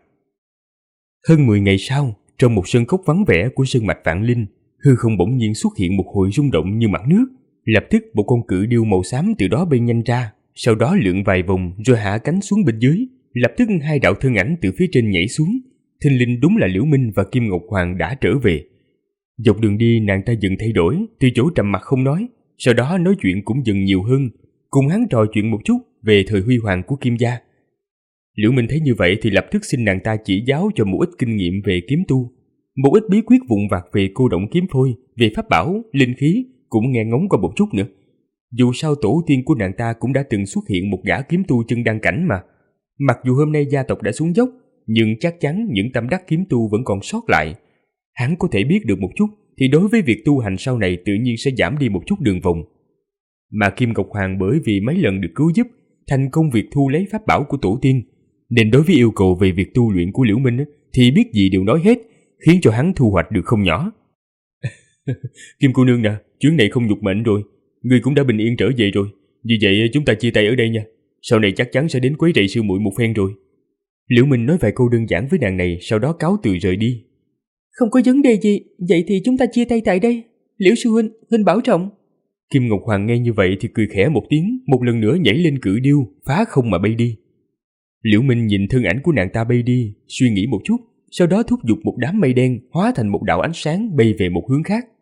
S2: Hơn 10 ngày sau, trong một sơn cốc vắng vẻ của Sơn Mạch Vạn Linh, hư không bỗng nhiên xuất hiện một hồi rung động như mặt nước. Lập tức một con cự điêu màu xám từ đó bay nhanh ra, sau đó lượn vài vòng rồi hạ cánh xuống bên dưới. Lập tức hai đạo thân ảnh từ phía trên nhảy xuống. Thình lình đúng là Liễu Minh và Kim Ngọc Hoàng đã trở về. Dọc đường đi nàng ta dần thay đổi, từ chỗ trầm mặc không nói, sau đó nói chuyện cũng dần nhiều hơn, cùng hắn trò chuyện một chút về thời huy hoàng của Kim gia. Liễu Minh thấy như vậy thì lập tức xin nàng ta chỉ giáo cho một ít kinh nghiệm về kiếm tu, một ít bí quyết vụn vặt về cô động kiếm phôi, về pháp bảo, linh khí cũng nghe ngóng qua một chút nữa. Dù sao tổ tiên của nàng ta cũng đã từng xuất hiện một gã kiếm tu chân đăng cảnh mà. Mặc dù hôm nay gia tộc đã xuống dốc, nhưng chắc chắn những tâm đắc kiếm tu vẫn còn sót lại. Hắn có thể biết được một chút, thì đối với việc tu hành sau này tự nhiên sẽ giảm đi một chút đường vòng. Mà Kim Ngọc Hoàng bởi vì mấy lần được cứu giúp, thành công việc thu lấy pháp bảo của tổ tiên, nên đối với yêu cầu về việc tu luyện của Liễu Minh thì biết gì đều nói hết, khiến cho hắn thu hoạch được không nhỏ. Kim cô nương nè, chuyến này không nhục mệnh rồi, ngươi cũng đã bình yên trở về rồi. Vì vậy chúng ta chia tay ở đây nha. Sau này chắc chắn sẽ đến quấy rầy sư muội một phen rồi. Liễu Minh nói vài câu đơn giản với nàng này, sau đó cáo từ rời đi.
S3: Không có vấn đề gì, vậy thì chúng ta chia tay tại đây. Liễu sư huynh bảo trọng.
S2: Kim Ngọc Hoàng nghe như vậy thì cười khẽ một tiếng, một lần nữa nhảy lên cự điêu, phá không mà bay đi. Liễu Minh nhìn thân ảnh của nàng ta bay đi, suy nghĩ một chút, sau đó thúc giục một đám mây đen hóa thành một đạo ánh sáng bay về một hướng khác.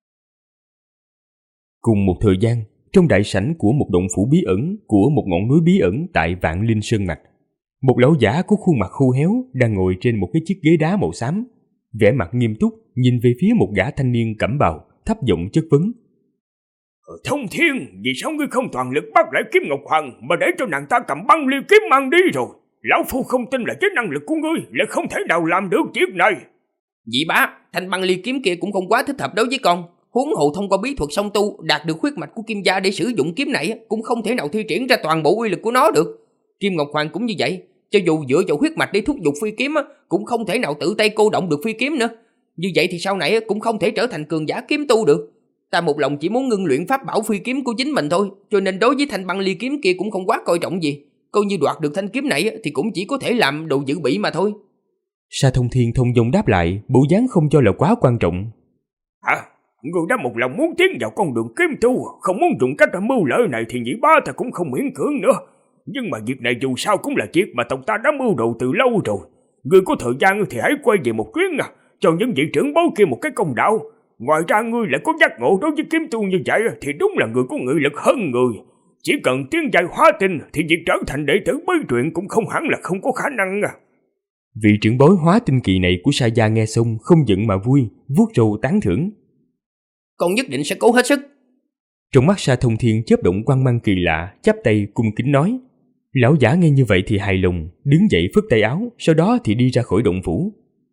S2: Cùng một thời gian, trong đại sảnh của một động phủ bí ẩn của một ngọn núi bí ẩn tại Vạn Linh Sơn Mạch, một lão giả có khuôn mặt khô héo đang ngồi trên một cái chiếc ghế đá màu xám, vẻ mặt nghiêm túc nhìn về phía một gã thanh niên cẩm bào, thấp giọng chất vấn.
S4: Thông Thiên, vì sao ngươi không toàn lực bắt lại Kim Ngọc Hoàng mà để cho nàng ta cầm băng liêu kiếm mang đi rồi? Lão phu không tin là với năng lực của ngươi lại không thể nào làm được việc này.
S5: Dĩ bá, thanh băng liêu kiếm kia cũng không quá thích hợp đối với con. Huống hồ thông qua bí thuật song tu đạt được huyết mạch của Kim gia để sử dụng kiếm này cũng không thể nào thi triển ra toàn bộ uy lực của nó được. Kim Ngọc Hoàng cũng như vậy, cho dù dựa vào huyết mạch để thúc giục phi kiếm cũng không thể nào tự tay cô động được phi kiếm nữa. Như vậy thì sau này cũng không thể trở thành cường giả kiếm tu được. Ta một lòng chỉ muốn ngưng luyện pháp bảo phi kiếm của chính mình thôi, cho nên đối với thanh băng ly kiếm kia cũng không quá coi trọng gì. Coi như đoạt được thanh kiếm này thì cũng chỉ có thể làm đồ dự bị mà thôi.
S2: Sa Thông Thiên thông dong đáp lại, bộ dáng không cho là quá quan trọng.
S4: Hả? Ngươi đã một lòng muốn tiến vào con đường kiếm tu, không muốn dùng cách mưu lợi này thì nhị bá ta cũng không miễn cưỡng nữa. Nhưng mà việc này dù sao cũng là việc mà tộc ta đã mưu đồ từ lâu rồi. Ngươi có thời gian thì hãy quay về một chuyến cho những vị trưởng bối kia một cái công đạo. Ngoài ra ngươi lại có giác ngộ đối với kiếm tu như vậy thì đúng là người có nghị lực hơn người. Chỉ cần tiến giai hóa tinh thì việc trở thành đệ tử bí truyền cũng không hẳn là không có khả năng.
S2: Vị trưởng bối hóa tinh kỳ này của Sa gia nghe xong không giận mà vui, vuốt râu tán thưởng.
S5: Con nhất định sẽ cố hết sức.
S2: Trong mắt Sa Thông Thiên chớp động quang mang kỳ lạ, chắp tay cung kính nói. Lão giả nghe như vậy thì hài lòng, đứng dậy phất tay áo, sau đó thì đi ra khỏi động phủ.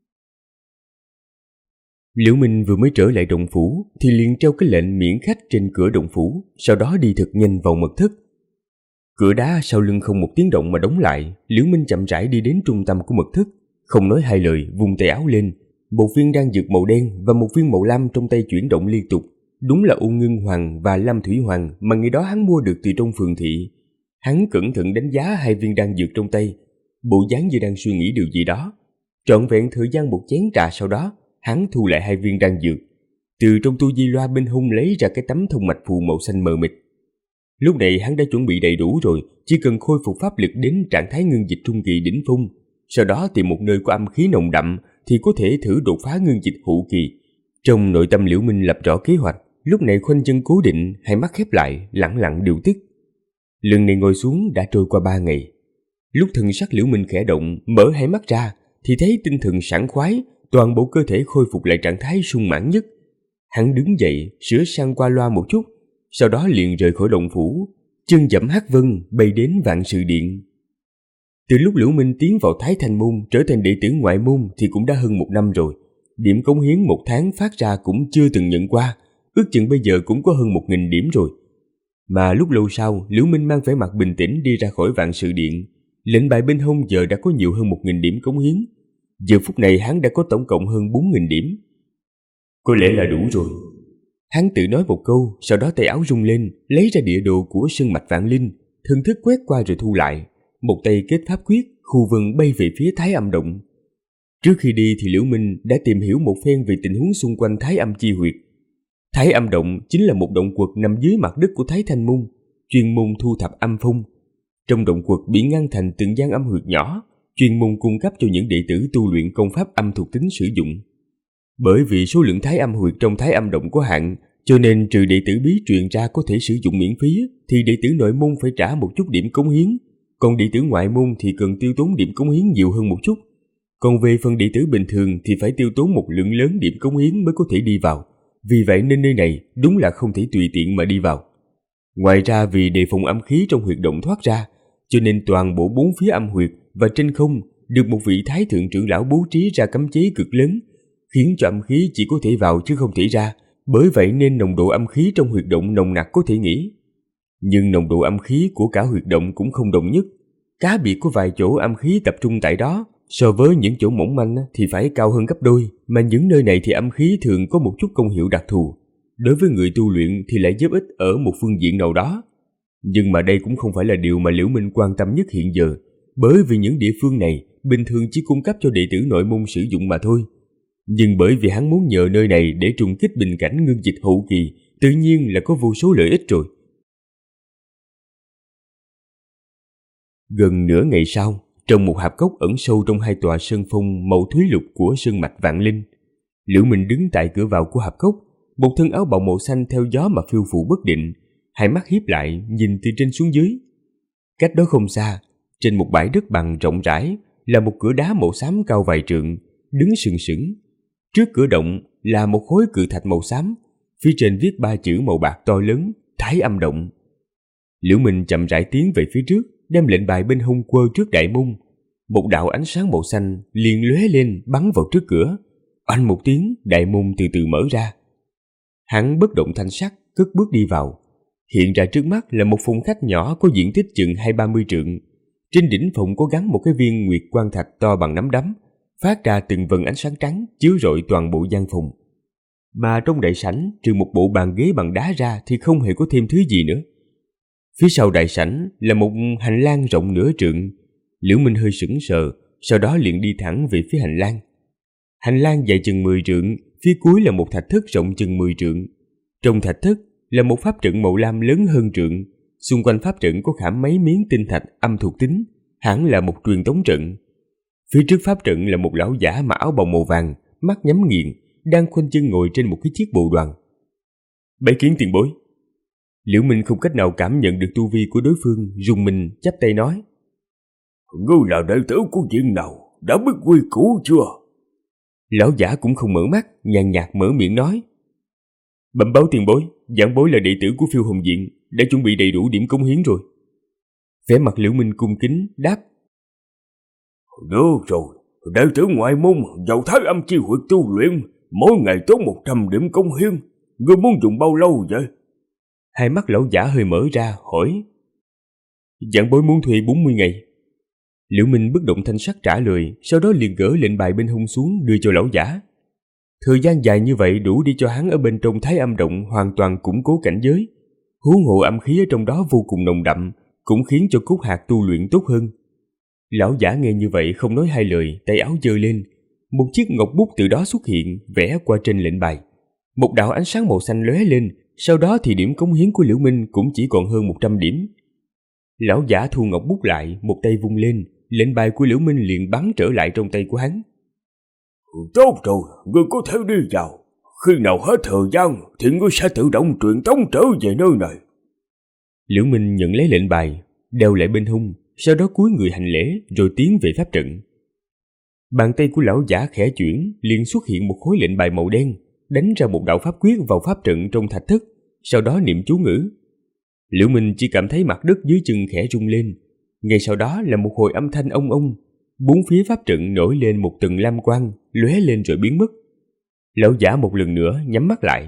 S2: Liễu Minh vừa mới trở lại động phủ thì liền treo cái lệnh miễn khách trên cửa động phủ, sau đó đi thật nhanh vào mật thất. Cửa đá sau lưng không một tiếng động mà đóng lại. Liễu Minh chậm rãi đi đến trung tâm của mật thất, không nói hai lời vung tay áo lên, một viên đan dược màu đen và một viên màu lam trong tay chuyển động liên tục. Đúng là Ôn Ngưng Hoàng và Lam Thủy Hoàng mà ngày đó hắn mua được từ trong phường thị. Hắn cẩn thận đánh giá hai viên đan dược trong tay, bộ dáng như đang suy nghĩ điều gì đó. Trọn vẹn thời gian một chén trà sau đó, hắn thu lại hai viên đan dược, từ trong tu di loa bên hông lấy ra cái tấm thông mạch phù màu xanh mờ mịt. Lúc này hắn đã chuẩn bị đầy đủ rồi, chỉ cần khôi phục pháp lực đến trạng thái ngưng dịch trung kỳ đỉnh phong, sau đó tìm một nơi có âm khí nồng đậm thì có thể thử đột phá ngưng dịch hậu kỳ. Trong nội tâm Liễu Minh lập rõ kế hoạch, lúc này khoanh chân cố định, hai mắt khép lại, lẳng lặng điều tức. Lần này ngồi xuống đã trôi qua 3 ngày. Lúc thần sắc Liễu Minh khẽ động, mở hai mắt ra thì thấy tinh thần sảng khoái, toàn bộ cơ thể khôi phục lại trạng thái sung mãn nhất. Hắn đứng dậy, sửa sang qua loa một chút, sau đó liền rời khỏi động phủ, chân dẫm hắc vân bay đến Vạn Sự Điện. Từ lúc Liễu Minh tiến vào Thái Thanh môn trở thành đệ tử ngoại môn thì cũng đã hơn 1 năm rồi. Điểm cống hiến 1 tháng phát ra cũng chưa từng nhận qua, ước chừng bây giờ cũng có hơn 1000 điểm rồi. Mà lúc lâu sau, Liễu Minh mang vẻ mặt bình tĩnh đi ra khỏi Vạn Sự Điện. Lệnh bài bên hông giờ đã có nhiều hơn 1000 điểm cống hiến. Giờ phút này hắn đã có tổng cộng hơn 4000 điểm. Có lẽ là đủ rồi. Hắn tự nói một câu, sau đó tay áo rung lên, lấy ra địa đồ của sơn mạch Vạn Linh, thần thức quét qua rồi thu lại. Một tay kết pháp quyết, khu vân bay về phía Thái Âm Động. Trước khi đi thì Liễu Minh đã tìm hiểu một phen về tình huống xung quanh Thái Âm Chi Huyệt. Thái Âm Động chính là một động quật nằm dưới mặt đất của Thái Thanh môn, chuyên môn thu thập âm phong. Trong động quật bị ngăn thành từng gian âm huyệt nhỏ, chuyên môn cung cấp cho những đệ tử tu luyện công pháp âm thuộc tính sử dụng. Bởi vì số lượng Thái Âm huyệt trong Thái Âm Động có hạn, cho nên trừ đệ tử bí truyền ra có thể sử dụng miễn phí, thì đệ tử nội môn phải trả một chút điểm cống hiến, còn đệ tử ngoại môn thì cần tiêu tốn điểm cống hiến nhiều hơn một chút. Còn về phần đệ tử bình thường thì phải tiêu tốn một lượng lớn điểm cống hiến mới có thể đi vào. Vì vậy nên nơi này đúng là không thể tùy tiện mà đi vào. Ngoài ra vì đề phòng âm khí trong huyệt động thoát ra, cho nên toàn bộ 4 phía âm huyệt và trên không được một vị thái thượng trưởng lão bố trí ra cấm chế cực lớn, khiến cho âm khí chỉ có thể vào chứ không thể ra. Bởi vậy nên nồng độ âm khí trong huyệt động nồng nặc có thể nghĩ. Nhưng nồng độ âm khí của cả huyệt động cũng không đồng nhất. Cá biệt có vài chỗ âm khí tập trung tại đó, so với những chỗ mỏng manh thì phải cao hơn gấp đôi, mà những nơi này thì âm khí thường có một chút công hiệu đặc thù. Đối với người tu luyện thì lại giúp ích ở một phương diện nào đó. Nhưng mà đây cũng không phải là điều mà Liễu Minh quan tâm nhất hiện giờ, bởi vì những địa phương này bình thường chỉ cung cấp cho đệ tử nội môn sử dụng mà thôi. Nhưng bởi vì hắn muốn nhờ nơi này để trùng kích bình cảnh ngưng dịch hậu kỳ, tự nhiên là có vô số lợi ích rồi. Gần nửa ngày sau, trong một hạp cốc ẩn sâu trong hai tòa sơn phong màu thúy lục của sơn mạch Vạn Linh, Liễu Minh đứng tại cửa vào của hạp cốc, một thân áo bào màu xanh theo gió mà phiêu phù bất định, hai mắt híp lại nhìn từ trên xuống dưới. Cách đó không xa, trên một bãi đất bằng rộng rãi là một cửa đá màu xám cao vài trượng, đứng sừng sững. Trước cửa động là một khối cự thạch màu xám, phía trên viết 3 chữ màu bạc to lớn: Thái Âm Động. Liễu Minh chậm rãi tiến về phía trước, đem lệnh bài bên hông quơ trước đại môn. Một đạo ánh sáng màu xanh liền lóe lên bắn vào trước cửa. Oanh một tiếng, đại môn từ từ mở ra. Hắn bất động thanh sắc cất bước đi vào. Hiện ra trước mắt là một phòng khách nhỏ có diện tích chừng 20-30 trượng. Trên đỉnh phòng có gắn một cái viên nguyệt quang thạch to bằng nắm đấm, phát ra từng vầng ánh sáng trắng chiếu rọi toàn bộ gian phòng. Mà trong đại sảnh, trừ một bộ bàn ghế bằng đá ra thì không hề có thêm thứ gì nữa. Phía sau đại sảnh là một hành lang rộng nửa trượng. Liễu Minh hơi sững sờ, sau đó liền đi thẳng về phía hành lang. Hành lang dài chừng 10 trượng, phía cuối là một thạch thất rộng chừng 10 trượng. Trong thạch thất là một pháp trận màu lam lớn hơn trượng. Xung quanh pháp trận có khảm mấy miếng tinh thạch âm thuộc tính, hẳn là một truyền tống trận. Phía trước pháp trận là một lão giả mặc áo bào màu vàng, mắt nhắm nghiền, đang khoanh chân ngồi trên một cái chiếc bồ đoàn. Bái kiến tiền bối. Liễu Minh không cách nào cảm nhận được tu vi của đối phương, rùng mình chắp tay nói:
S4: Ngươi là đệ tử của viện nào, đã biết quy củ chưa?
S2: Lão giả cũng không mở mắt, nhàn nhạt mở miệng nói: Bẩm báo tiền bối, giảng bối là đệ tử của Phiêu Hồng Viện, đã chuẩn bị đầy đủ điểm cống hiến rồi. Vẻ mặt Liễu Minh cung kính đáp:
S4: Được rồi, đệ tử ngoại môn vào Thái Âm chi huyệt tu luyện, mỗi ngày tốn 100 điểm cống hiến. Ngươi muốn dùng bao lâu vậy?
S2: Hai mắt lão giả hơi mở ra, hỏi: Giảng bối muốn thuê 40 ngày. Liễu Minh bất động thanh sắc trả lời, sau đó liền gỡ lệnh bài bên hông xuống đưa cho lão giả. Thời gian dài như vậy đủ để cho hắn ở bên trong Thái Âm Động hoàn toàn củng cố cảnh giới. Huống hộ âm khí ở trong đó vô cùng nồng đậm, cũng khiến cho cốt hạt tu luyện tốt hơn. Lão giả nghe như vậy không nói hai lời, tay áo giơ lên, một chiếc ngọc bút từ đó xuất hiện, vẽ qua trên lệnh bài. Một đạo ánh sáng màu xanh lóe lên, sau đó thì điểm cống hiến của Liễu Minh cũng chỉ còn hơn 100 điểm. Lão giả thu ngọc bút lại, một tay vung lên, lệnh bài của Liễu Minh liền bắn trở lại trong tay của hắn.
S4: Tốt rồi, ngươi có thể đi vào. Khi nào hết thời gian thì ngươi sẽ tự động truyền tống trở về nơi này.
S2: Liễu Minh nhận lấy lệnh bài, đeo lại bên hông, sau đó cúi người hành lễ rồi tiến về pháp trận. Bàn tay của lão giả khẽ chuyển, liền xuất hiện một khối lệnh bài màu đen, đánh ra một đạo pháp quyết vào pháp trận trong thạch thất, sau đó niệm chú ngữ. Liễu Minh chỉ cảm thấy mặt đất dưới chân khẽ rung lên, ngay sau đó là một hồi âm thanh ông ông, bốn phía pháp trận nổi lên một tầng lam quang, lóe lên rồi biến mất. Lão giả một lần nữa nhắm mắt lại.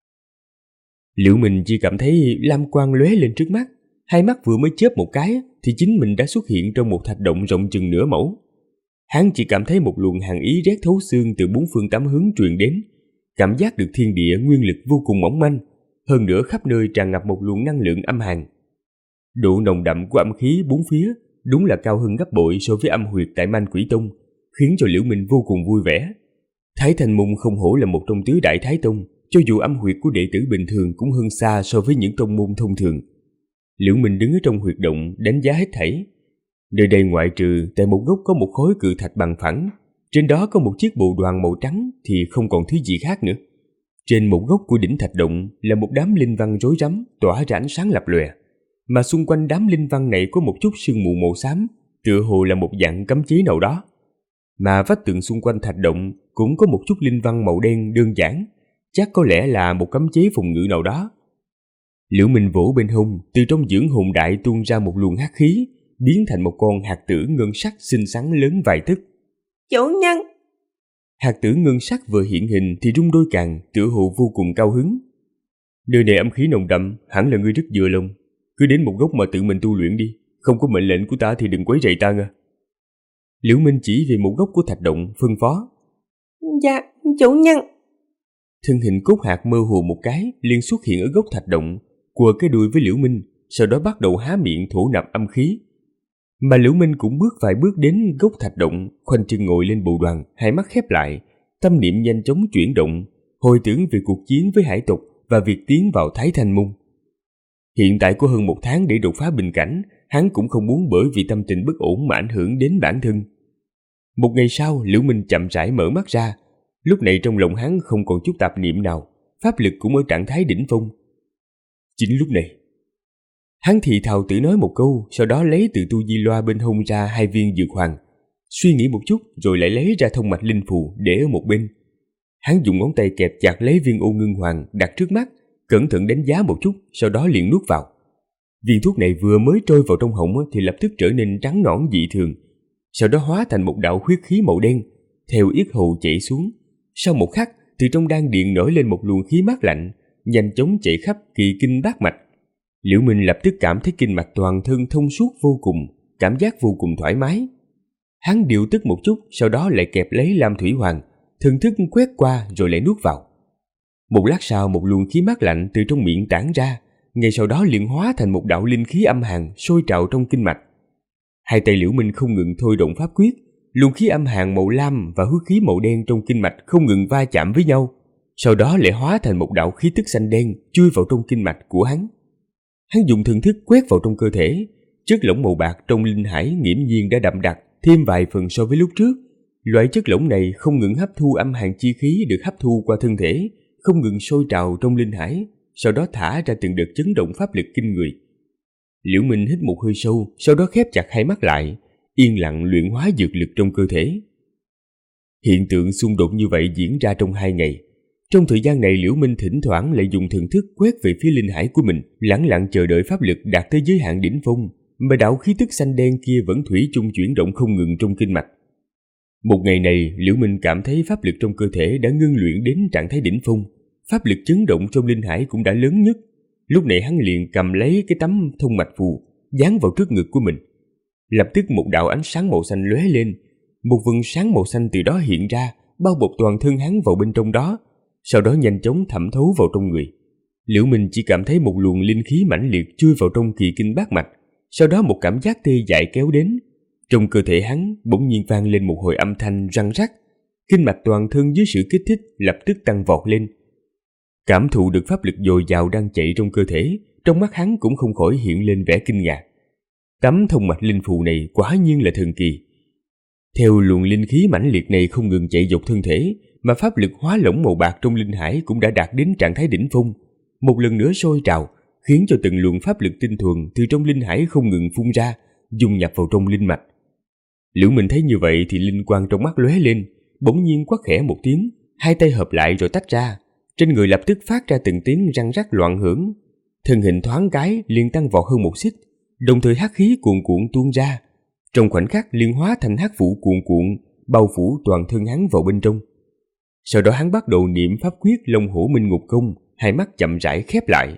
S2: Liễu Minh chỉ cảm thấy lam quang lóe lên trước mắt, hai mắt vừa mới chớp một cái thì chính mình đã xuất hiện trong một thạch động rộng chừng nửa mẫu. Hắn chỉ cảm thấy một luồng hàn ý rét thấu xương từ bốn phương tám hướng truyền đến, cảm giác được thiên địa nguyên lực vô cùng mỏng manh, hơn nữa khắp nơi tràn ngập một luồng năng lượng âm hàn. Độ nồng đậm của âm khí bốn phía đúng là cao hơn gấp bội so với âm huyệt tại Man Quỷ Tông, khiến cho Liễu Minh vô cùng vui vẻ. Thái Thanh Môn không hổ là một trong tứ đại Thái Tông, cho dù âm huyệt của đệ tử bình thường cũng hơn xa so với những tông môn thông thường. Liễu Minh đứng ở trong huyệt động đánh giá hết thảy. Nơi đây ngoại trừ tại một góc có một khối cự thạch bằng phẳng, trên đó có một chiếc bồ đoàn màu trắng thì không còn thứ gì khác nữa. Trên một góc của đỉnh thạch động là một đám linh văn rối rắm tỏa ra ánh sáng lập lòe, mà xung quanh đám linh văn này có một chút sương mù màu xám, tựa hồ là một dạng cấm chế nào đó. Mà vách tường xung quanh thạch động cũng có một chút linh văn màu đen đơn giản, chắc có lẽ là một cấm chế phòng ngự nào đó. Liễu Minh vỗ bên hông, từ trong dưỡng hồn đại tuôn ra một luồng hắc khí, biến thành một con hạt tử ngân sắc xinh xắn lớn vài tấc.
S3: Chủ nhân!
S2: Hạt tử ngân sắc vừa hiện hình thì rung đôi càng, tựa hồ vô cùng cao hứng. Nơi này âm khí nồng đậm, hẳn là ngươi rất vừa lòng. Cứ đến một gốc mà tự mình tu luyện đi, không có mệnh lệnh của ta thì đừng quấy rầy ta nha. Liễu Minh chỉ về một gốc của thạch động, phân phó.
S3: Dạ, chủ nhân.
S2: Thân hình cốt hạt mơ hồ một cái, liền xuất hiện ở gốc thạch động, quờ cái đuôi với Liễu Minh, sau đó bắt đầu há miệng thổ nạp âm khí. Mà Liễu Minh cũng bước vài bước đến gốc thạch động, khoanh chân ngồi lên bồ đoàn, hai mắt khép lại, tâm niệm nhanh chóng chuyển động, hồi tưởng về cuộc chiến với hải tộc và việc tiến vào Thái Thanh Môn. Hiện tại có hơn 1 tháng để đột phá bình cảnh, hắn cũng không muốn bởi vì tâm tình bất ổn mà ảnh hưởng đến bản thân. Một ngày sau, Liễu Minh chậm rãi mở mắt ra. Lúc này trong lòng hắn không còn chút tạp niệm nào, pháp lực cũng ở trạng thái đỉnh phong. Chính lúc này, hắn thì thào tự nói một câu, sau đó lấy từ tu di loa bên hông ra 2 viên dược hoàng, suy nghĩ một chút rồi lại lấy ra thông mạch linh phù để ở một bên. Hắn dùng ngón tay kẹp chặt lấy viên ô ngưng hoàng đặt trước mắt, cẩn thận đánh giá một chút, sau đó liền nuốt vào. Viên thuốc này vừa mới trôi vào trong họng thì lập tức trở nên trắng nõn dị thường, sau đó hóa thành một đạo huyết khí màu đen, theo yết hầu chảy xuống. Sau một khắc, từ trong đan điện nổi lên một luồng khí mát lạnh, nhanh chóng chạy khắp kỳ kinh bát mạch. Liễu Minh lập tức cảm thấy kinh mạch toàn thân thông suốt vô cùng, cảm giác vô cùng thoải mái. Hắn điều tức một chút, sau đó lại kẹp lấy Lam Thủy Hoàng, thần thức quét qua rồi lại nuốt vào. Một lát sau, một luồng khí mát lạnh từ trong miệng tản ra, ngay sau đó liền hóa thành một đạo linh khí âm hàn sôi trào trong kinh mạch. Hai tay Liễu Minh không ngừng thôi động pháp quyết, luồng khí âm hàn màu lam và huyết khí màu đen trong kinh mạch không ngừng va chạm với nhau, sau đó lại hóa thành một đạo khí tức xanh đen chui vào trong kinh mạch của hắn. Hắn dùng thần thức quét vào trong cơ thể, chất lỏng màu bạc trong linh hải nghiễm nhiên đã đậm đặc thêm vài phần so với lúc trước. Loại chất lỏng này không ngừng hấp thu âm hàn chi khí được hấp thu qua thân thể, không ngừng sôi trào trong linh hải, sau đó thả ra từng đợt chấn động pháp lực kinh người. Liễu Minh hít một hơi sâu, sau đó khép chặt hai mắt lại, yên lặng luyện hóa dược lực trong cơ thể. Hiện tượng xung đột như vậy diễn ra trong 2 ngày. Trong thời gian này, Liễu Minh thỉnh thoảng lại dùng thần thức quét về phía linh hải của mình, lẳng lặng chờ đợi pháp lực đạt tới giới hạn đỉnh phong, mà đạo khí tức xanh đen kia vẫn thủy chung chuyển động không ngừng trong kinh mạch. Một ngày này, Liễu Minh cảm thấy pháp lực trong cơ thể đã ngưng luyện đến trạng thái đỉnh phong, pháp lực chấn động trong linh hải cũng đã lớn nhất. Lúc này hắn liền cầm lấy cái tấm thông mạch phù, dán vào trước ngực của mình. Lập tức một đạo ánh sáng màu xanh lóe lên, một vầng sáng màu xanh từ đó hiện ra, bao bọc toàn thân hắn vào bên trong đó, sau đó nhanh chóng thẩm thấu vào trong người. Liễu Minh chỉ cảm thấy một luồng linh khí mãnh liệt chui vào trong kỳ kinh bát mạch, sau đó một cảm giác tê dại kéo đến. Trong cơ thể hắn bỗng nhiên vang lên một hồi âm thanh răng rắc, kinh mạch toàn thân dưới sự kích thích lập tức tăng vọt lên. Cảm thụ được pháp lực dồi dào đang chạy trong cơ thể, trong mắt hắn cũng không khỏi hiện lên vẻ kinh ngạc. Tấm thông mạch linh phù này quả nhiên là thần kỳ. Theo luồng linh khí mãnh liệt này không ngừng chạy dọc thân thể, mà pháp lực hóa lỏng màu bạc trong linh hải cũng đã đạt đến trạng thái đỉnh phong, một lần nữa sôi trào, khiến cho từng luồng pháp lực tinh thuần từ trong linh hải không ngừng phun ra, dung nhập vào trong linh mạch. Liễu Minh thấy như vậy thì linh quang trong mắt lóe lên, bỗng nhiên quát khẽ một tiếng, hai tay hợp lại rồi tách ra, trên người lập tức phát ra từng tiếng răng rắc loạn hưởng, thân hình thoáng cái liền tăng vọt hơn 1 xích, đồng thời hắc khí cuồn cuộn tuôn ra, trong khoảnh khắc liền hóa thành hắc vụ cuồn cuộn bao phủ toàn thân hắn vào bên trong. Sau đó hắn bắt đầu niệm pháp quyết Long Hổ Minh Ngục Công, hai mắt chậm rãi khép lại.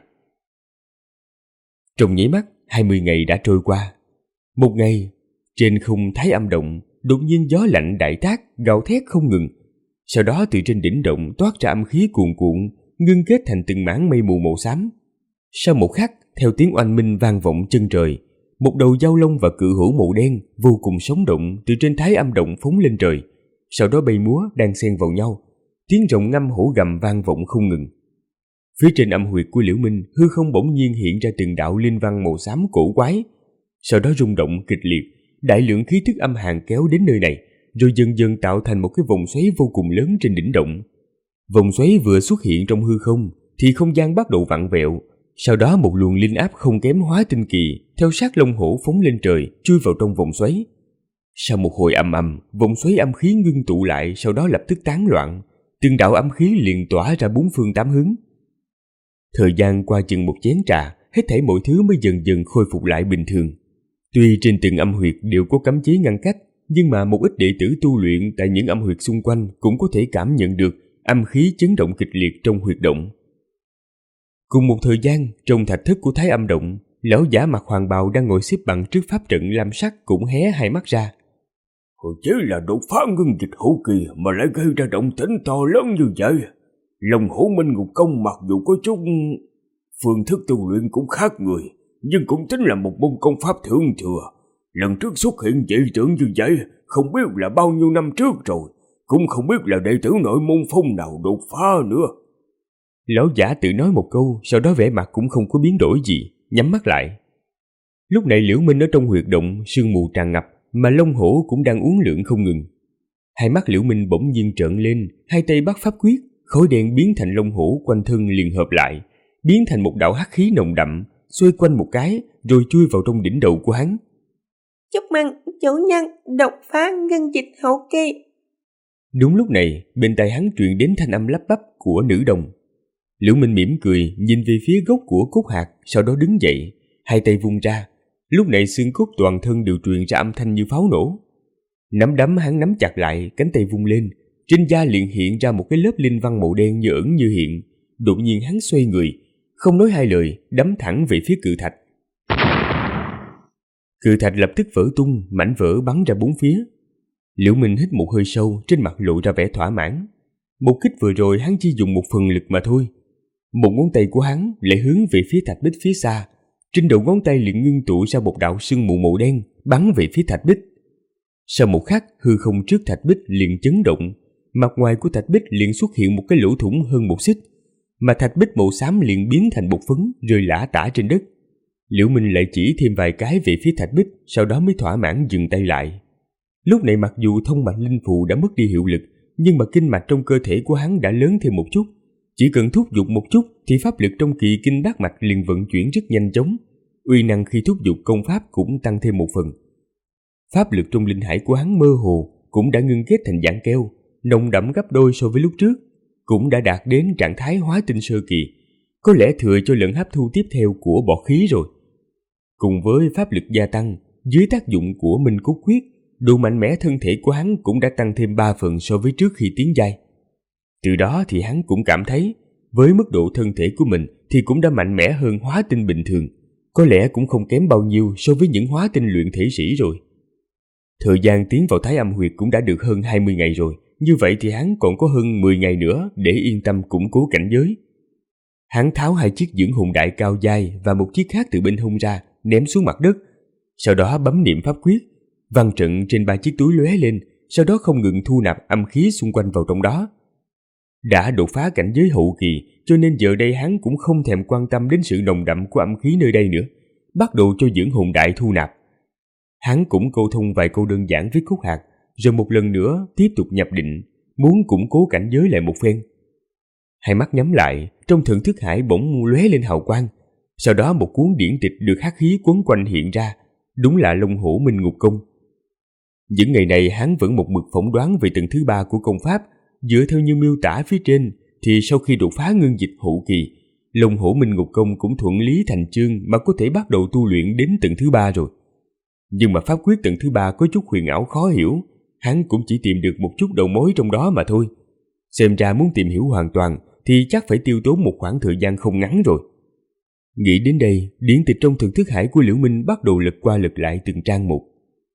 S2: Trong nháy mắt 20 ngày đã trôi qua. Một ngày, trên không Thái Âm Động đột nhiên gió lạnh đại tác gào thét không ngừng. Sau đó từ trên đỉnh động toát ra âm khí cuồn cuộn, ngưng kết thành từng mảng mây mù màu xám. Sau một khắc, theo tiếng oanh minh vang vọng chân trời, một đầu dao long và cự hổ màu đen vô cùng sống động từ trên Thái Âm Động phóng lên trời, sau đó bay múa đan xen vào nhau, tiếng rồng ngâm hổ gầm vang vọng không ngừng. Phía trên âm huyệt của Liễu Minh, hư không bỗng nhiên hiện ra từng đạo linh văn màu xám cổ quái, sau đó rung động kịch liệt, đại lượng khí tức âm hàn kéo đến nơi này, rồi dần dần tạo thành một cái vòng xoáy vô cùng lớn trên đỉnh động. Vòng xoáy vừa xuất hiện trong hư không thì không gian bắt đầu vặn vẹo, sau đó một luồng linh áp không kém hóa tinh kỳ theo sát long hổ phóng lên trời, chui vào trong vòng xoáy. Sau một hồi ầm ầm, vòng xoáy âm khí ngưng tụ lại, sau đó lập tức tán loạn, từng đạo âm khí liền tỏa ra 4 phương 8 hướng. Thời gian qua chừng một chén trà, hết thảy mọi thứ mới dần dần khôi phục lại bình thường. Tuy trên từng âm huyệt đều có cấm chế ngăn cách, nhưng mà một ít đệ tử tu luyện tại những âm huyệt xung quanh cũng có thể cảm nhận được âm khí chấn động kịch liệt trong huyệt động. Cùng một thời gian, trong thạch thất của Thái Âm Động, lão giả mặc hoàng bào đang ngồi xếp bằng trước pháp trận lam sắc cũng hé hai mắt ra.
S4: Chỉ là đột phá ngưng dịch hậu kỳ mà lại gây ra động tĩnh to lớn như vậy. Long Hổ Minh Ngục Công mặc dù có chút phương thức tu luyện cũng khác người, nhưng cũng tính là một môn công pháp thượng thừa. Lần trước xuất hiện dị tượng như vậy không biết là bao nhiêu năm trước rồi, cũng không biết là đệ tử nội môn phong nào đột phá nữa.
S2: Lão giả tự nói một câu, sau đó vẻ mặt cũng không có biến đổi gì, nhắm mắt lại. Lúc này Liễu Minh ở trong huyệt động, sương mù tràn ngập, mà Long Hổ cũng đang uốn lượn không ngừng. Hai mắt Liễu Minh bỗng nhiên trợn lên, hai tay bắt pháp quyết, khối đen biến thành Long Hổ quanh thân liền hợp lại, biến thành một đạo hắc khí nồng đậm, xoay quanh một cái, rồi chui vào trong đỉnh đầu của hắn.
S6: Chúc mừng chủ nhân đột phá ngưng dịch hậu kỳ.
S2: Đúng lúc này, bên tai hắn truyền đến thanh âm lắp bắp của nữ đồng. Liễu Minh mỉm cười, nhìn về phía gốc của cốt hạt, sau đó đứng dậy, hai tay vung ra. Lúc này xương cốt toàn thân đều truyền ra âm thanh như pháo nổ. Nắm đấm hắn nắm chặt lại, cánh tay vung lên, trên da liền hiện ra một cái lớp linh văn màu đen như ẩn như hiện. Đột nhiên hắn xoay người, không nói hai lời, đấm thẳng về phía cự thạch. Cự thạch lập tức vỡ tung, mảnh vỡ bắn ra bốn phía. Liễu Minh hít một hơi sâu, trên mặt lộ ra vẻ thỏa mãn. Một kích vừa rồi hắn chỉ dùng một phần lực mà thôi. Một ngón tay của hắn lại hướng về phía thạch bích phía xa. Trên đầu ngón tay liền ngưng tụ ra một đạo sương mù màu đen bắn về phía thạch bích. Sau một khắc, hư không trước thạch bích liền chấn động, mặt ngoài của thạch bích liền xuất hiện một cái lỗ thủng hơn một xích, mà thạch bích màu xám liền biến thành bột phấn rơi lả tả trên đất. Liễu Minh lại chỉ thêm vài cái về phía thạch bích, sau đó mới thỏa mãn dừng tay lại. Lúc này mặc dù thông mạch linh phù đã mất đi hiệu lực, nhưng mà kinh mạch trong cơ thể của hắn đã lớn thêm một chút. Chỉ cần thúc giục một chút thì pháp lực trong kỳ kinh bát mạch liền vận chuyển rất nhanh chóng. Uy năng khi thúc giục công pháp cũng tăng thêm một phần. Pháp lực trong linh hải của hắn mơ hồ cũng đã ngưng kết thành dạng keo, nồng đậm gấp đôi so với lúc trước, cũng đã đạt đến trạng thái hóa tinh sơ kỳ, có lẽ thừa cho lần hấp thu tiếp theo của bọt khí rồi. Cùng với pháp lực gia tăng, dưới tác dụng của Minh Cốt Quyết, độ mạnh mẽ thân thể của hắn cũng đã tăng thêm 3 phần so với trước khi tiến giai. Từ đó thì hắn cũng cảm thấy, với mức độ thân thể của mình thì cũng đã mạnh mẽ hơn hóa tinh bình thường, có lẽ cũng không kém bao nhiêu so với những hóa tinh luyện thể sĩ rồi. Thời gian tiến vào Thái Âm Huyệt cũng đã được hơn 20 ngày rồi, như vậy thì hắn còn có hơn 10 ngày nữa để yên tâm củng cố cảnh giới. Hắn tháo 2 chiếc dưỡng hồn đại cao dai và một chiếc khác từ bên hông ra, ném xuống mặt đất, sau đó bấm niệm pháp quyết, văn trận trên 3 chiếc túi lóe lên, sau đó không ngừng thu nạp âm khí xung quanh vào trong đó. Đã đột phá cảnh giới hậu kỳ, cho nên giờ đây hắn cũng không thèm quan tâm đến sự nồng đậm của âm khí nơi đây nữa, bắt đầu cho dưỡng hồn đại thu nạp. Hắn cũng câu thông vài câu đơn giản với Cốt Hạt, rồi một lần nữa tiếp tục nhập định, muốn củng cố cảnh giới lại một phen. Hai mắt nhắm lại, trong thần thức hải bỗng lóe lên hào quang, sau đó một cuốn điển tịch được hắc khí quấn quanh hiện ra, đúng là Long Hổ Minh Ngục Công. Những ngày này hắn vẫn một mực phỏng đoán về tầng thứ 3 của công pháp, dựa theo như miêu tả phía trên thì sau khi đột phá ngưng dịch hậu kỳ, Long Hổ Minh Ngục Công cũng thuận lý thành chương mà có thể bắt đầu tu luyện đến tầng thứ 3 rồi. Nhưng mà pháp quyết tầng thứ 3 có chút huyền ảo khó hiểu, hắn cũng chỉ tìm được một chút đầu mối trong đó mà thôi. Xem ra muốn tìm hiểu hoàn toàn thì chắc phải tiêu tốn một khoảng thời gian không ngắn rồi. Nghĩ đến đây, điển tịch trong thần thức hải của Liễu Minh bắt đầu lật qua lật lại từng trang một.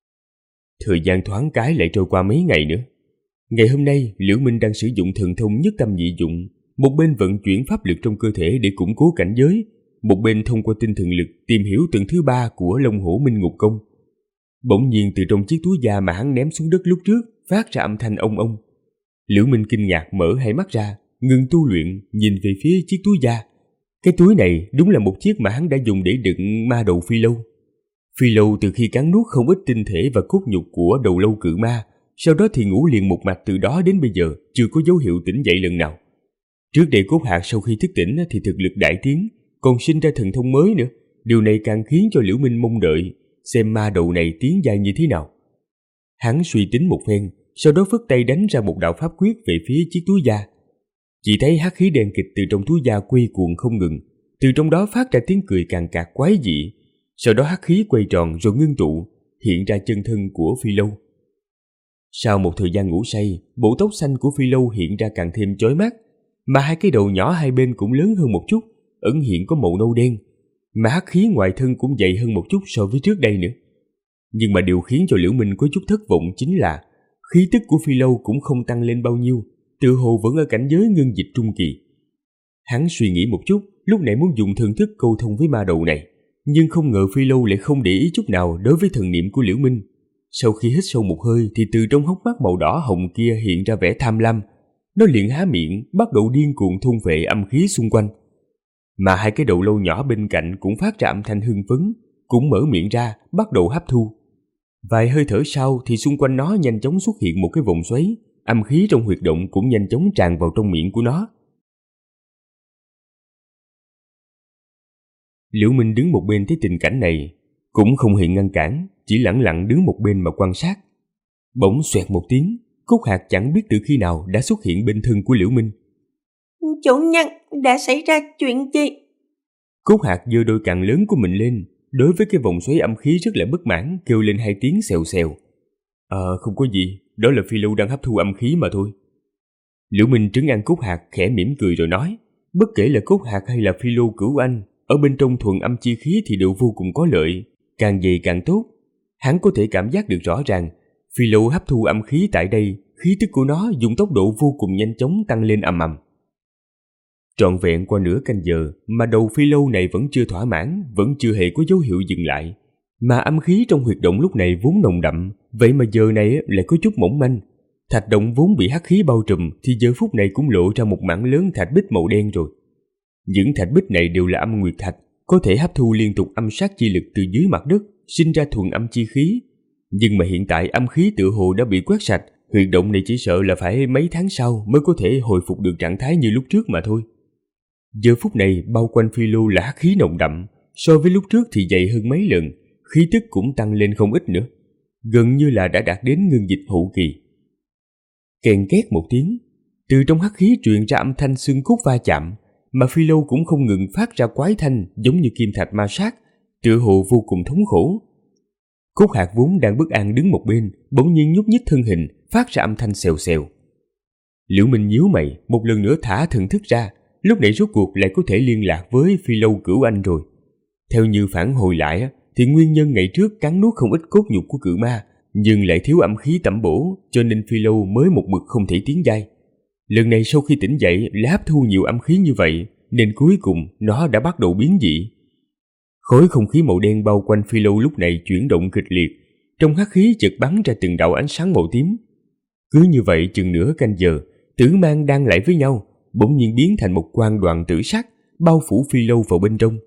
S2: Thời gian thoáng cái lại trôi qua mấy ngày nữa. Ngày hôm nay, Liễu Minh đang sử dụng thần thông nhất tâm nhị dụng, một bên vận chuyển pháp lực trong cơ thể để củng cố cảnh giới, một bên thông qua tinh thần lực tìm hiểu tầng thứ 3 của Long Hổ Minh Ngục Công. Bỗng nhiên từ trong chiếc túi da mà hắn ném xuống đất lúc trước phát ra âm thanh ông ông. Liễu Minh kinh ngạc mở hai mắt ra, ngừng tu luyện, nhìn về phía chiếc túi da. Cái túi này đúng là một chiếc mà hắn đã dùng để đựng ma đầu phi lâu. Phi lâu từ khi cắn nuốt không ít tinh thể và cốt nhục của đầu lâu cự ma, sau đó thì ngủ liền một mạch, từ đó đến bây giờ chưa có dấu hiệu tỉnh dậy lần nào. Trước đây Cốt Hạt sau khi thức tỉnh thì thực lực đại tiến, còn sinh ra thần thông mới nữa. Điều này càng khiến cho Liễu Minh mong đợi xem ma đầu này tiến giai như thế nào. Hắn suy tính một phen, sau đó phất tay đánh ra một đạo pháp quyết về phía chiếc túi da. Chỉ thấy hắc khí đen kịt từ trong túi da quay cuồng không ngừng, từ trong đó phát ra tiếng cười càn cạc quái dị. Sau đó hắc khí quay tròn rồi ngưng tụ, hiện ra chân thân của Phi Lâu. Sau một thời gian ngủ say, bộ tóc xanh của Phi Lâu hiện ra càng thêm chói mắt, mà hai cái đầu nhỏ hai bên cũng lớn hơn một chút, ẩn hiện có màu nâu đen, mà hắc khí ngoài thân cũng dày hơn một chút so với trước đây nữa. Nhưng mà điều khiến cho Liễu Minh có chút thất vọng chính là khí tức của Phi Lâu cũng không tăng lên bao nhiêu, tự hồ vẫn ở cảnh giới ngưng dịch trung kỳ. Hắn suy nghĩ một chút, lúc này muốn dùng thần thức câu thông với ma đầu này, nhưng không ngờ Phi Lâu lại không để ý chút nào đối với thần niệm của Liễu Minh. Sau khi hít sâu một hơi thì từ trong hốc mắt màu đỏ hồng kia hiện ra vẻ tham lam, nó liền há miệng bắt đầu điên cuồng thôn phệ âm khí xung quanh. Mà hai cái đầu lâu nhỏ bên cạnh cũng phát ra âm thanh hưng phấn, cũng mở miệng ra bắt đầu hấp thu. Vài hơi thở sau thì xung quanh nó nhanh chóng xuất hiện một cái vòng xoáy, âm khí trong huyệt động cũng nhanh chóng tràn vào trong miệng của nó. Liễu Minh đứng một bên thấy tình cảnh này, cũng không hề ngăn cản, chỉ lẳng lặng đứng một bên mà quan sát. Bỗng xoẹt một tiếng, Cốt Hạc chẳng biết từ khi nào đã xuất hiện bên thân của Liễu Minh.
S6: Chủ nhân, đã xảy ra chuyện gì?
S2: Cốt Hạc giơ đôi càng lớn của mình lên, đối với cái vòng xoáy âm khí rất là bất mãn, kêu lên hai tiếng xèo xèo. Không có gì, đó là Phi Lâu đang hấp thu âm khí mà thôi. Liễu Minh trấn an Cốt Hạc khẽ mỉm cười rồi nói, bất kể là Cốt Hạc hay là Phi Lâu cửu anh, ở bên trong thuần âm chi khí thì đều vô cùng có lợi, càng dày càng tốt. Hắn có thể cảm giác được rõ ràng, Phi Lâu hấp thu âm khí tại đây, khí tức của nó dùng tốc độ vô cùng nhanh chóng tăng lên ầm ầm. Trọn vẹn qua nửa canh giờ mà đầu Phi Lâu này vẫn chưa thỏa mãn, vẫn chưa hề có dấu hiệu dừng lại. Mà âm khí trong huyệt động lúc này vốn nồng đậm, vậy mà giờ này lại có chút mỏng manh. Thạch động vốn bị hắc khí bao trùm thì giờ phút này cũng lộ ra một mảng lớn thạch bích màu đen rồi. Những thạch bích này đều là âm nguyệt thạch, có thể hấp thu liên tục âm sát chi lực từ dưới mặt đất, sinh ra thuần âm chi khí. Nhưng mà hiện tại âm khí tự hồ đã bị quét sạch, huyệt động này chỉ sợ là phải mấy tháng sau mới có thể hồi phục được trạng thái như lúc trước mà thôi. Giờ phút này bao quanh Phi Lâu là hắc khí nồng đậm, so với lúc trước thì dày hơn mấy lần, khí tức cũng tăng lên không ít nữa, gần như là đã đạt đến ngưng dịch hậu kỳ. Kèn két một tiếng, từ trong hắc khí truyền ra âm thanh xương cốt va chạm, mà Phi Lâu cũng không ngừng phát ra quái thanh giống như kim thạch ma sát, tựa hồ vô cùng thống khổ. Cốt Hạc vốn đang bất an đứng một bên, bỗng nhiên nhúc nhích thân hình, phát ra âm thanh xèo xèo. Liễu Minh nhíu mày, một lần nữa thả thần thức ra, lúc này rốt cuộc lại có thể liên lạc với Phi Lâu cửu anh rồi. Theo như phản hồi lại thì nguyên nhân ngày trước cắn nuốt không ít cốt nhục của cự ma, nhưng lại thiếu âm khí tẩm bổ, cho nên Phi Lâu mới một mực không thể tiến giai. Lần này sau khi tỉnh dậy lại hấp thu nhiều âm khí như vậy, nên cuối cùng nó đã bắt đầu biến dị. Khối không khí màu đen bao quanh Phi Lâu lúc này chuyển động kịch liệt, trong hắc khí chợt bắn ra từng đạo ánh sáng màu tím. Cứ như vậy chừng nửa canh giờ, tử mang đang lại với nhau, bỗng nhiên biến thành một quang đoàn tử sắc, bao phủ Phi Lâu vào bên trong.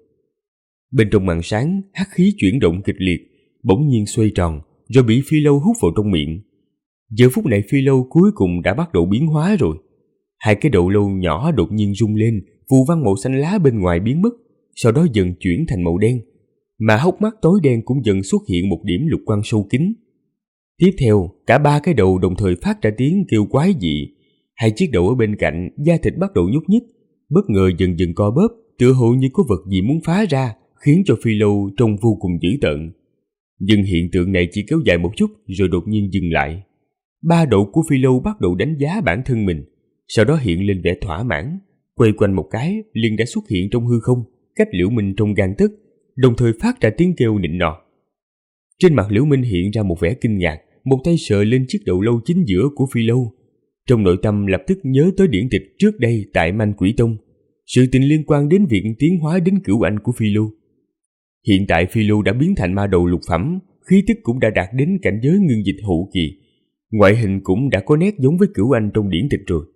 S2: Bên trong màn sáng, hắc khí chuyển động kịch liệt, bỗng nhiên xoay tròn, rồi bị Phi Lâu hút vào trong miệng. Giờ phút này Phi Lâu cuối cùng đã bắt đầu biến hóa rồi. Hai cái đầu lâu nhỏ đột nhiên rung lên, phù văn màu xanh lá bên ngoài biến mất, sau đó dần chuyển thành màu đen, mà hốc mắt tối đen cũng dần xuất hiện một điểm lục quang sâu kín. Tiếp theo, cả ba cái đầu đồng thời phát ra tiếng kêu quái dị. Hai chiếc đầu ở bên cạnh, da thịt bắt đầu nhúc nhích, bất ngờ dần dần co bóp, tựa hồ như có vật gì muốn phá ra, khiến cho Phi Lâu trông vô cùng dữ tợn. Nhưng hiện tượng này chỉ kéo dài một chút rồi đột nhiên dừng lại. Ba đầu của Phi Lâu bắt đầu đánh giá bản thân mình, sau đó hiện lên vẻ thỏa mãn, quay quanh một cái liền đã xuất hiện trong hư không, cách Liễu Minh trong gang tấc, đồng thời phát ra tiếng kêu nịnh nọt. Trên mặt Liễu Minh hiện ra một vẻ kinh ngạc, một tay sờ lên chiếc đầu lâu chính giữa của Phi Lâu. Trong nội tâm lập tức nhớ tới điển tịch trước đây tại Manh Quỷ Tông, sự tình liên quan đến việc tiến hóa đến cửu anh của Phi Lâu. Hiện tại Phi Lâu đã biến thành ma đầu lục phẩm, khí tức cũng đã đạt đến cảnh giới ngưng dịch hậu kỳ, ngoại hình cũng đã có nét giống với cửu anh trong điển tịch rồi.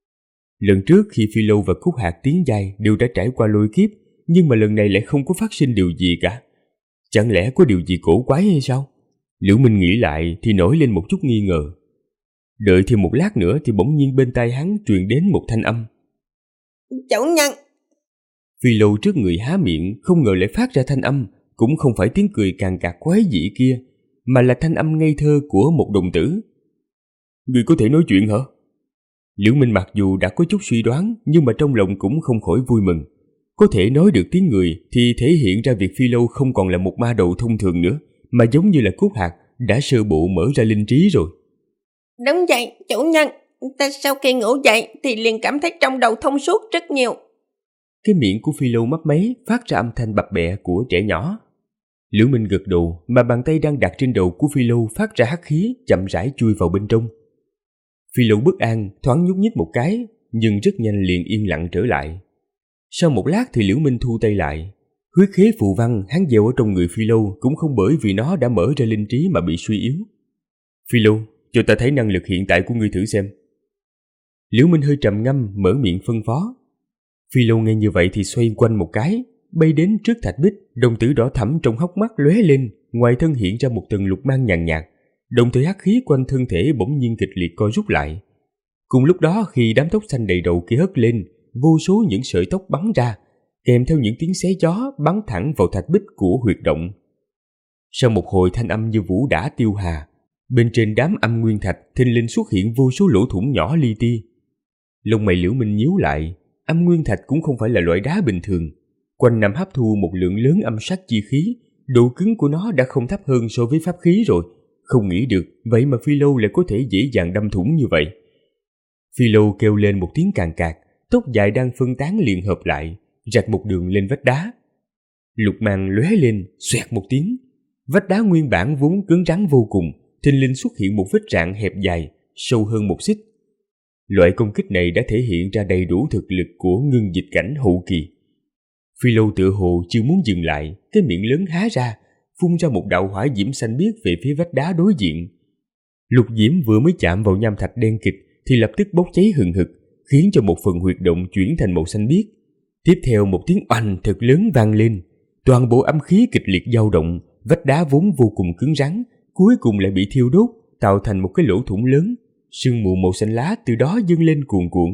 S2: Lần trước khi Phi Lâu và Cốt Hạc tiến giai đều đã trải qua lôi kiếp, nhưng mà lần này lại không có phát sinh điều gì cả. Chẳng lẽ có điều gì cổ quái hay sao? Liễu Minh nghĩ lại thì nổi lên một chút nghi ngờ. Đợi thêm một lát nữa thì bỗng nhiên bên tai hắn truyền đến một thanh âm.
S6: Chủ nhân!
S2: Phi Lâu trước người há miệng, không ngờ lại phát ra thanh âm, cũng không phải tiếng cười càng cạc quái dị kia, mà là thanh âm ngây thơ của một đồng tử. Người có thể nói chuyện hả? Liễu Minh mặc dù đã có chút suy đoán, nhưng mà trong lòng cũng không khỏi vui mừng. Có thể nói được tiếng người thì thể hiện ra việc Phi Lâu không còn là một ma đầu thông thường nữa, mà giống như là cốt hạt đã sơ bộ mở ra linh trí rồi.
S6: Đúng vậy, chủ nhân. Ta sau khi ngủ dậy thì liền cảm thấy trong đầu thông suốt rất nhiều.
S2: Cái miệng của Phi Lâu mấp máy phát ra âm thanh bập bẹ của trẻ nhỏ. Liễu Minh gật đầu, mà bàn tay đang đặt trên đầu của Phi Lâu phát ra hắc khí chậm rãi chui vào bên trong. Phi Lâu bất an thoáng nhúc nhích một cái, nhưng rất nhanh liền yên lặng trở lại. Sau một lát thì Liễu Minh thu tay lại. Huyết khế phù văn hắn gieo ở trong người Phi Lâu cũng không bởi vì nó đã mở ra linh trí mà bị suy yếu. Phi Lâu, cho ta thấy năng lực hiện tại của ngươi thử xem. Liễu Minh hơi trầm ngâm mở miệng phân phó. Phi Lâu nghe như vậy thì xoay quanh một cái, bay đến trước thạch bích, đồng tử đỏ thẫm trong hốc mắt lóe lên, ngoài thân hiện ra một tầng lục mang nhàn nhạt, đồng thời hắc khí quanh thân thể bỗng nhiên kịch liệt co rút lại. Cùng lúc đó khi đám tóc xanh đầy đầu kia hất lên, vô số những sợi tóc bắn ra, kèm theo những tiếng xé gió bắn thẳng vào thạch bích của huyệt động. Sau một hồi thanh âm như vũ đã tiêu hà, bên trên đám âm nguyên thạch thình lình xuất hiện vô số lỗ thủng nhỏ li ti. Lông mày Liễu Minh nhíu lại, âm nguyên thạch cũng không phải là loại đá bình thường, quanh năm hấp thu một lượng lớn âm sắc chi khí, độ cứng của nó đã không thấp hơn so với pháp khí rồi. Không nghĩ được vậy mà Phi Lâu lại có thể dễ dàng đâm thủng như vậy. Phi Lâu kêu lên một tiếng càn cạc, tóc dài đang phân tán liền hợp lại, rạch một đường lên vách đá. Lục mang lóe lên, xoẹt một tiếng, vách đá nguyên bản vốn cứng rắn vô cùng, thình lình xuất hiện một vết rạn hẹp dài, sâu hơn một xích. Loại công kích này đã thể hiện ra đầy đủ thực lực của ngưng dịch cảnh hậu kỳ. Phi Lâu tựa hồ chưa muốn dừng lại, cái miệng lớn há ra, phun ra một đạo hỏa diễm xanh biếc về phía vách đá đối diện. Lục diễm vừa mới chạm vào nham thạch đen kịt thì lập tức bốc cháy hừng hực, khiến cho một phần huyệt động chuyển thành màu xanh biếc. Tiếp theo một tiếng oanh thật lớn vang lên, toàn bộ âm khí kịch liệt dao động, vách đá vốn vô cùng cứng rắn, cuối cùng lại bị thiêu đốt, tạo thành một cái lỗ thủng lớn, sương mù màu xanh lá từ đó dâng lên cuồn cuộn.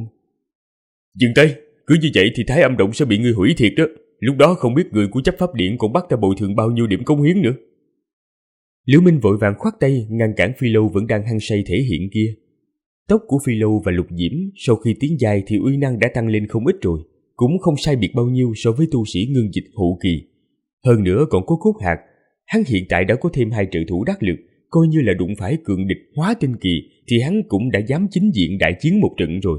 S2: Dừng tay, cứ như vậy thì Thái Âm Động sẽ bị ngươi hủy thiệt đó. Lúc đó không biết người của chấp pháp điện còn bắt ta bồi thường bao nhiêu điểm cống hiến nữa. Liễu Minh vội vàng khoát tay ngăn cản Phi Lâu vẫn đang hăng say thể hiện kia. Tóc của Phi Lâu và Lục Diễm sau khi tiến giai thì uy năng đã tăng lên không ít rồi, cũng không sai biệt bao nhiêu so với tu sĩ ngưng dịch hậu kỳ. Hơn nữa còn có cốt hạt, hắn hiện tại đã có thêm 2 trợ thủ đắc lực, coi như là đụng phải cường địch hóa tinh kỳ thì hắn cũng đã dám chính diện đại chiến một trận rồi.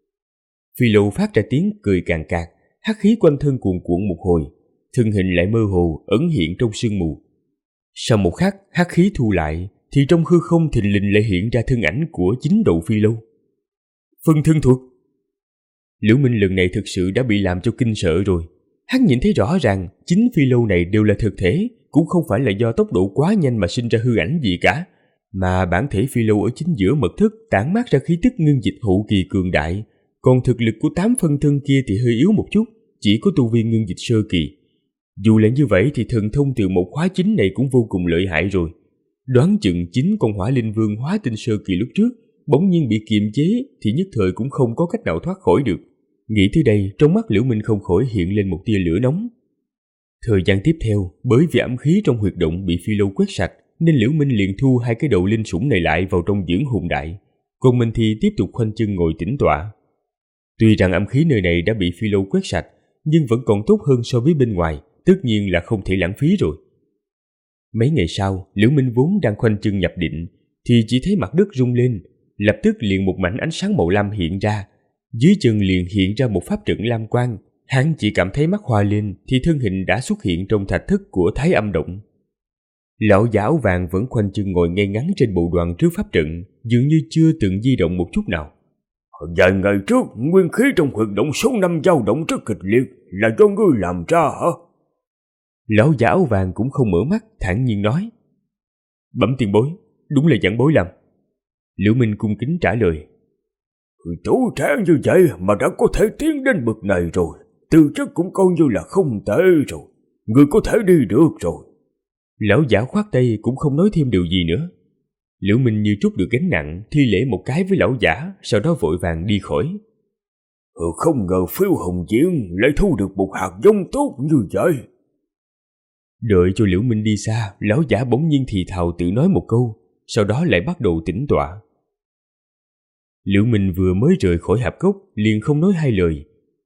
S2: Phi Lâu phát ra tiếng cười càn cạc, hắc khí quanh thân cuồn cuộn một hồi, thân hình lại mơ hồ ẩn hiện trong sương mù. Sau một khắc hắc khí thu lại thì trong hư không thình lình lại hiện ra thân ảnh của chính đầu Phi Lâu. Phân thân thuật. Liễu Minh lần này thực sự đã bị làm cho kinh sợ rồi. Hắn nhìn thấy rõ ràng chính Phi Lâu này đều là thực thể, cũng không phải là do tốc độ quá nhanh mà sinh ra hư ảnh gì cả, mà bản thể Phi Lâu ở chính giữa mật thất tản mát ra khí tức ngưng dịch hậu kỳ cường đại, còn thực lực của 8 phân thân kia thì hơi yếu một chút, chỉ có tu vi ngưng dịch sơ kỳ. Dù là như vậy thì thần thông từ một khóa chính này cũng vô cùng lợi hại rồi. Đoán chừng chính con Hỏa Linh Vương hóa tinh sơ kỳ lúc trước bỗng nhiên bị kiềm chế thì nhất thời cũng không có cách nào thoát khỏi được. Nghĩ tới đây, trong mắt Liễu Minh không khỏi hiện lên một tia lửa nóng. Thời gian tiếp theo, bởi vì âm khí trong huyệt động bị Phi Lâu quét sạch, nên Liễu Minh liền thu 2 cái đầu linh sủng này lại vào trong dưỡng hồn đại, còn mình thì tiếp tục khoanh chân ngồi tĩnh tọa. Tuy rằng âm khí nơi này đã bị Phi Lâu quét sạch, nhưng vẫn còn tốt hơn so với bên ngoài, tất nhiên là không thể lãng phí rồi. Mấy ngày sau, Liễu Minh vốn đang khoanh chân nhập định, thì chỉ thấy mặt đất rung lên, lập tức liền một mảnh ánh sáng màu lam hiện ra, dưới chân liền hiện ra một pháp trận lam quang. Hắn chỉ cảm thấy mắt hoa lên thì thân hình đã xuất hiện trong thạch thất của Thái Âm Động. Lão giả áo vàng vẫn khoanh chân ngồi ngay ngắn trên bộ đoàn trước pháp trận, dường như chưa từng di động một chút nào.
S4: Vài ngày trước, nguyên khí trong huyệt động số 5 dao động rất kịch liệt, là do ngươi làm ra hả?
S2: Lão giả áo vàng cũng không mở mắt, thản nhiên nói. Bẩm tiền bối, đúng là giảng bối làm. Liễu Minh cung kính trả lời.
S4: Chú trẻ như vậy mà đã có thể tiến đến bậc này rồi, tư chất cũng coi như là không tệ rồi, ngươi có thể đi được rồi.
S2: Lão giả khoát tay cũng không nói thêm điều gì nữa. Liễu Minh như trút được gánh nặng, thi lễ một cái với lão giả, sau đó vội vàng đi khỏi.
S4: Không ngờ Phiêu Hồng Diễn lại thu được một hạt giống tốt như vậy.
S2: Đợi cho Liễu Minh đi xa, lão giả bỗng nhiên thì thào tự nói một câu, sau đó lại bắt đầu tĩnh tọa. Liễu Minh vừa mới rời khỏi hạp cốc liền không nói hai lời.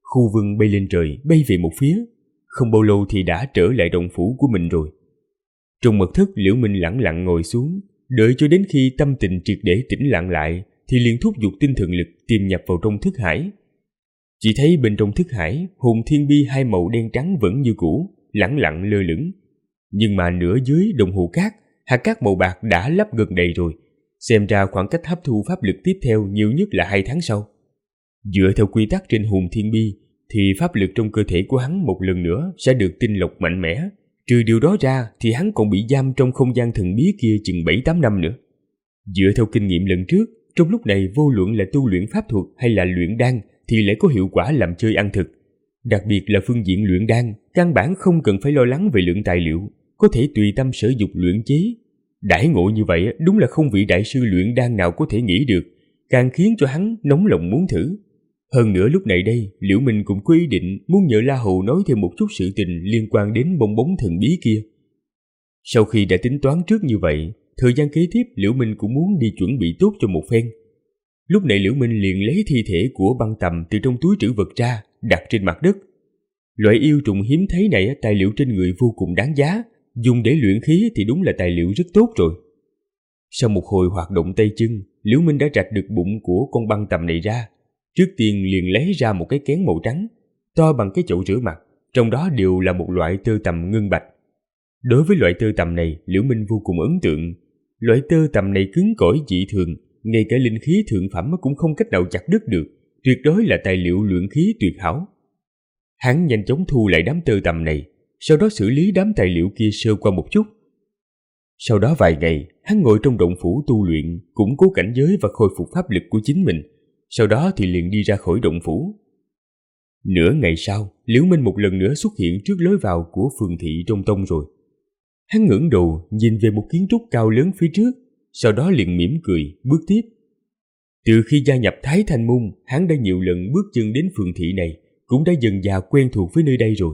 S2: Khu vân bay lên trời, bay về một phía. Không bao lâu thì đã trở lại động phủ của mình rồi. Trong mật thất, Liễu Minh lẳng lặng ngồi xuống, đợi cho đến khi tâm tình triệt để tĩnh lặng lại thì liền thúc giục tinh thần lực tiềm nhập vào trong thức hải. Chỉ thấy bên trong thức hải, hồn thiên bi hai màu đen trắng vẫn như cũ, lẳng lặng lơ lửng. Nhưng mà nửa dưới đồng hồ cát, hạt cát màu bạc đã lấp gần đầy rồi. Xem ra khoảng cách hấp thu pháp lực tiếp theo nhiều nhất là 2 tháng sau. Dựa theo quy tắc trên hồn thiên bi thì pháp lực trong cơ thể của hắn một lần nữa sẽ được tinh lọc mạnh mẽ. Trừ điều đó ra thì hắn còn bị giam trong không gian thần bí kia chừng 7-8 năm nữa. Dựa theo kinh nghiệm lần trước, trong lúc này vô luận là tu luyện pháp thuật hay là luyện đan thì lại có hiệu quả làm chơi ăn thực. Đặc biệt là phương diện luyện đan, căn bản không cần phải lo lắng về lượng tài liệu, có thể tùy tâm sở dục luyện chế. Đãi ngộ như vậy đúng là không vị đại sư luyện đan nào có thể nghĩ được, càng khiến cho hắn nóng lòng muốn thử. Hơn nữa lúc này đây, Liễu Minh cũng có ý định muốn nhờ La Hầu nói thêm một chút sự tình liên quan đến bong bóng thần bí kia. Sau khi đã tính toán trước như vậy, thời gian kế tiếp Liễu Minh cũng muốn đi chuẩn bị tốt cho một phen. Lúc này Liễu Minh liền lấy thi thể của băng tầm từ trong túi trữ vật ra, đặt trên mặt đất. Loại yêu trùng hiếm thấy này tài liệu trên người vô cùng đáng giá, dùng để luyện khí thì đúng là tài liệu rất tốt rồi. Sau một hồi hoạt động tay chân, Liễu Minh đã rạch được bụng của con băng tầm này ra. Trước tiên liền lấy ra một cái kén màu trắng, to bằng cái chậu rửa mặt, trong đó đều là một loại tơ tằm ngân bạch. Đối với loại tơ tằm này, Liễu Minh vô cùng ấn tượng. Loại tơ tằm này cứng cỏi dị thường, ngay cả linh khí thượng phẩm cũng không cách nào chặt đứt được, tuyệt đối là tài liệu luyện khí tuyệt hảo. Hắn nhanh chóng thu lại đám tơ tằm này, sau đó xử lý đám tài liệu kia sơ qua một chút. Sau đó vài ngày, hắn ngồi trong động phủ tu luyện, củng cố cảnh giới và khôi phục pháp lực của chính mình. Sau đó thì liền đi ra khỏi động phủ. Nửa ngày sau, Liễu Minh một lần nữa xuất hiện trước lối vào của phường thị trong tông rồi. Hắn ngẩng đầu nhìn về một kiến trúc cao lớn phía trước, sau đó liền mỉm cười, bước tiếp. Từ khi gia nhập Thái Thanh Môn, hắn đã nhiều lần bước chân đến phường thị này, cũng đã dần dà quen thuộc với nơi đây rồi.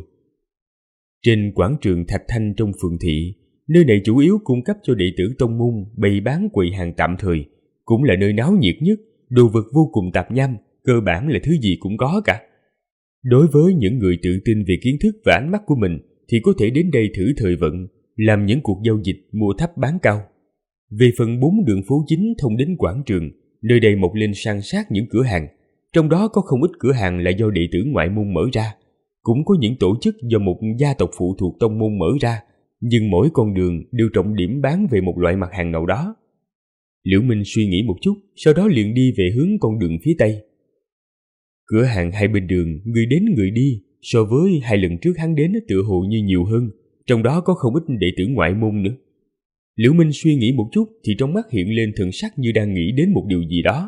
S2: Trên quảng trường Thạch Thanh trong phường thị, nơi này chủ yếu cung cấp cho đệ tử tông môn bày bán quầy hàng tạm thời, cũng là nơi náo nhiệt nhất, đồ vật vô cùng tạp nham, cơ bản là thứ gì cũng có cả. Đối với những người tự tin về kiến thức và ánh mắt của mình thì có thể đến đây thử thời vận, làm những cuộc giao dịch mua thấp bán cao. Về phần 4 đường phố chính thông đến quảng trường, nơi đây mọc lên san sát những cửa hàng, trong đó có không ít cửa hàng là do đệ tử ngoại môn mở ra, cũng có những tổ chức do một gia tộc phụ thuộc tông môn mở ra, nhưng mỗi con đường đều trọng điểm bán về một loại mặt hàng nào đó. Liễu Minh suy nghĩ một chút, sau đó liền đi về hướng con đường phía tây. Cửa hàng hai bên đường, người đến người đi, so với 2 lần trước hắn đến tựa hồ như nhiều hơn, trong đó có không ít đệ tử ngoại môn nữa. Liễu Minh suy nghĩ một chút thì trong mắt hiện lên thần sắc như đang nghĩ đến một điều gì đó.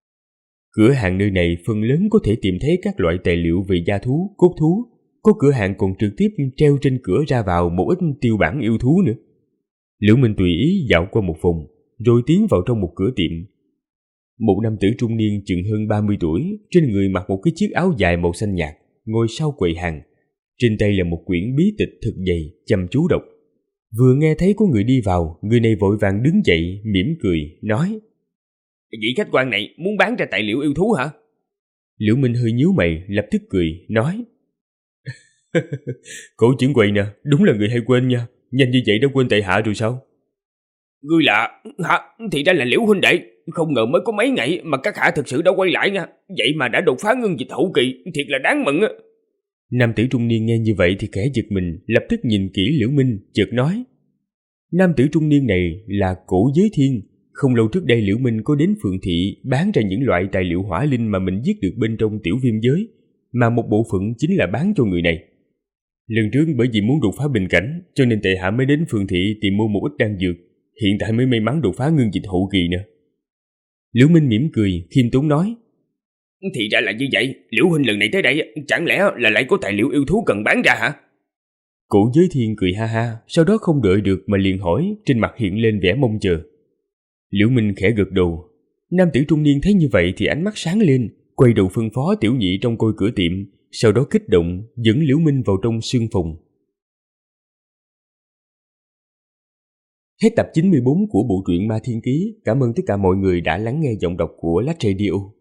S2: Cửa hàng nơi này phần lớn có thể tìm thấy các loại tài liệu về gia thú, cốt thú, có cửa hàng còn trực tiếp treo trên cửa ra vào một ít tiêu bản yêu thú nữa. Liễu Minh tùy ý dạo qua một vòng, rồi tiến vào trong một cửa tiệm. Một nam tử trung niên chừng hơn 30 tuổi, trên người mặc một cái chiếc áo dài màu xanh nhạt, ngồi sau quầy hàng. Trên tay là một quyển bí tịch thật dày, chăm chú đọc. Vừa nghe thấy có người đi vào, người này vội vàng đứng dậy, mỉm cười, nói:
S5: Vị khách quan này muốn bán ra tài liệu yêu thú hả?
S2: Liễu Minh hơi nhíu mày, lập tức cười, nói: Cổ trưởng quầy nè, đúng là người hay quên nha, nhanh như vậy đã quên tại hạ rồi sao?
S5: Ngươi lạ, hả? Thì ra là Liễu huynh đệ, không ngờ mới có mấy ngày mà các hạ thực sự đã quay lại nha, vậy mà đã đột phá ngưng dịch hậu kỳ, thiệt là đáng mừng á.
S2: Nam tử trung niên nghe như vậy thì khẽ giật mình, lập tức nhìn kỹ Liễu Minh, chợt nói: Nam tử trung niên này là Cổ Giới Thiên. Không lâu trước đây Liễu Minh có đến phường thị bán ra những loại tài liệu hỏa linh mà mình giết được bên trong tiểu viêm giới, mà một bộ phận chính là bán cho người này. Lần trước bởi vì muốn đột phá bình cảnh, cho nên tại hạ mới đến phường thị tìm mua một ít đan dược, hiện tại mới may mắn đột phá ngưng dịch hậu kỳ nè. Liễu Minh mỉm cười, khiêm tốn nói:
S5: Thì ra là như vậy, Liễu huynh lần này tới đây chẳng lẽ là lại có tài liệu yêu thú cần bán ra hả?
S2: Cổ Giới Thiên cười ha ha, sau đó không đợi được mà liền hỏi, trên mặt hiện lên vẻ mong chờ. Liễu Minh khẽ gật đầu. Nam tử trung niên thấy như vậy thì ánh mắt sáng lên, quay đầu phân phó tiểu nhị trong coi cửa tiệm, sau đó kích động dẫn Liễu Minh vào trong sương phòng. Hết tập 94 của bộ truyện Ma Thiên Ký. Cảm ơn tất cả mọi người đã lắng nghe giọng đọc của Lách Radio.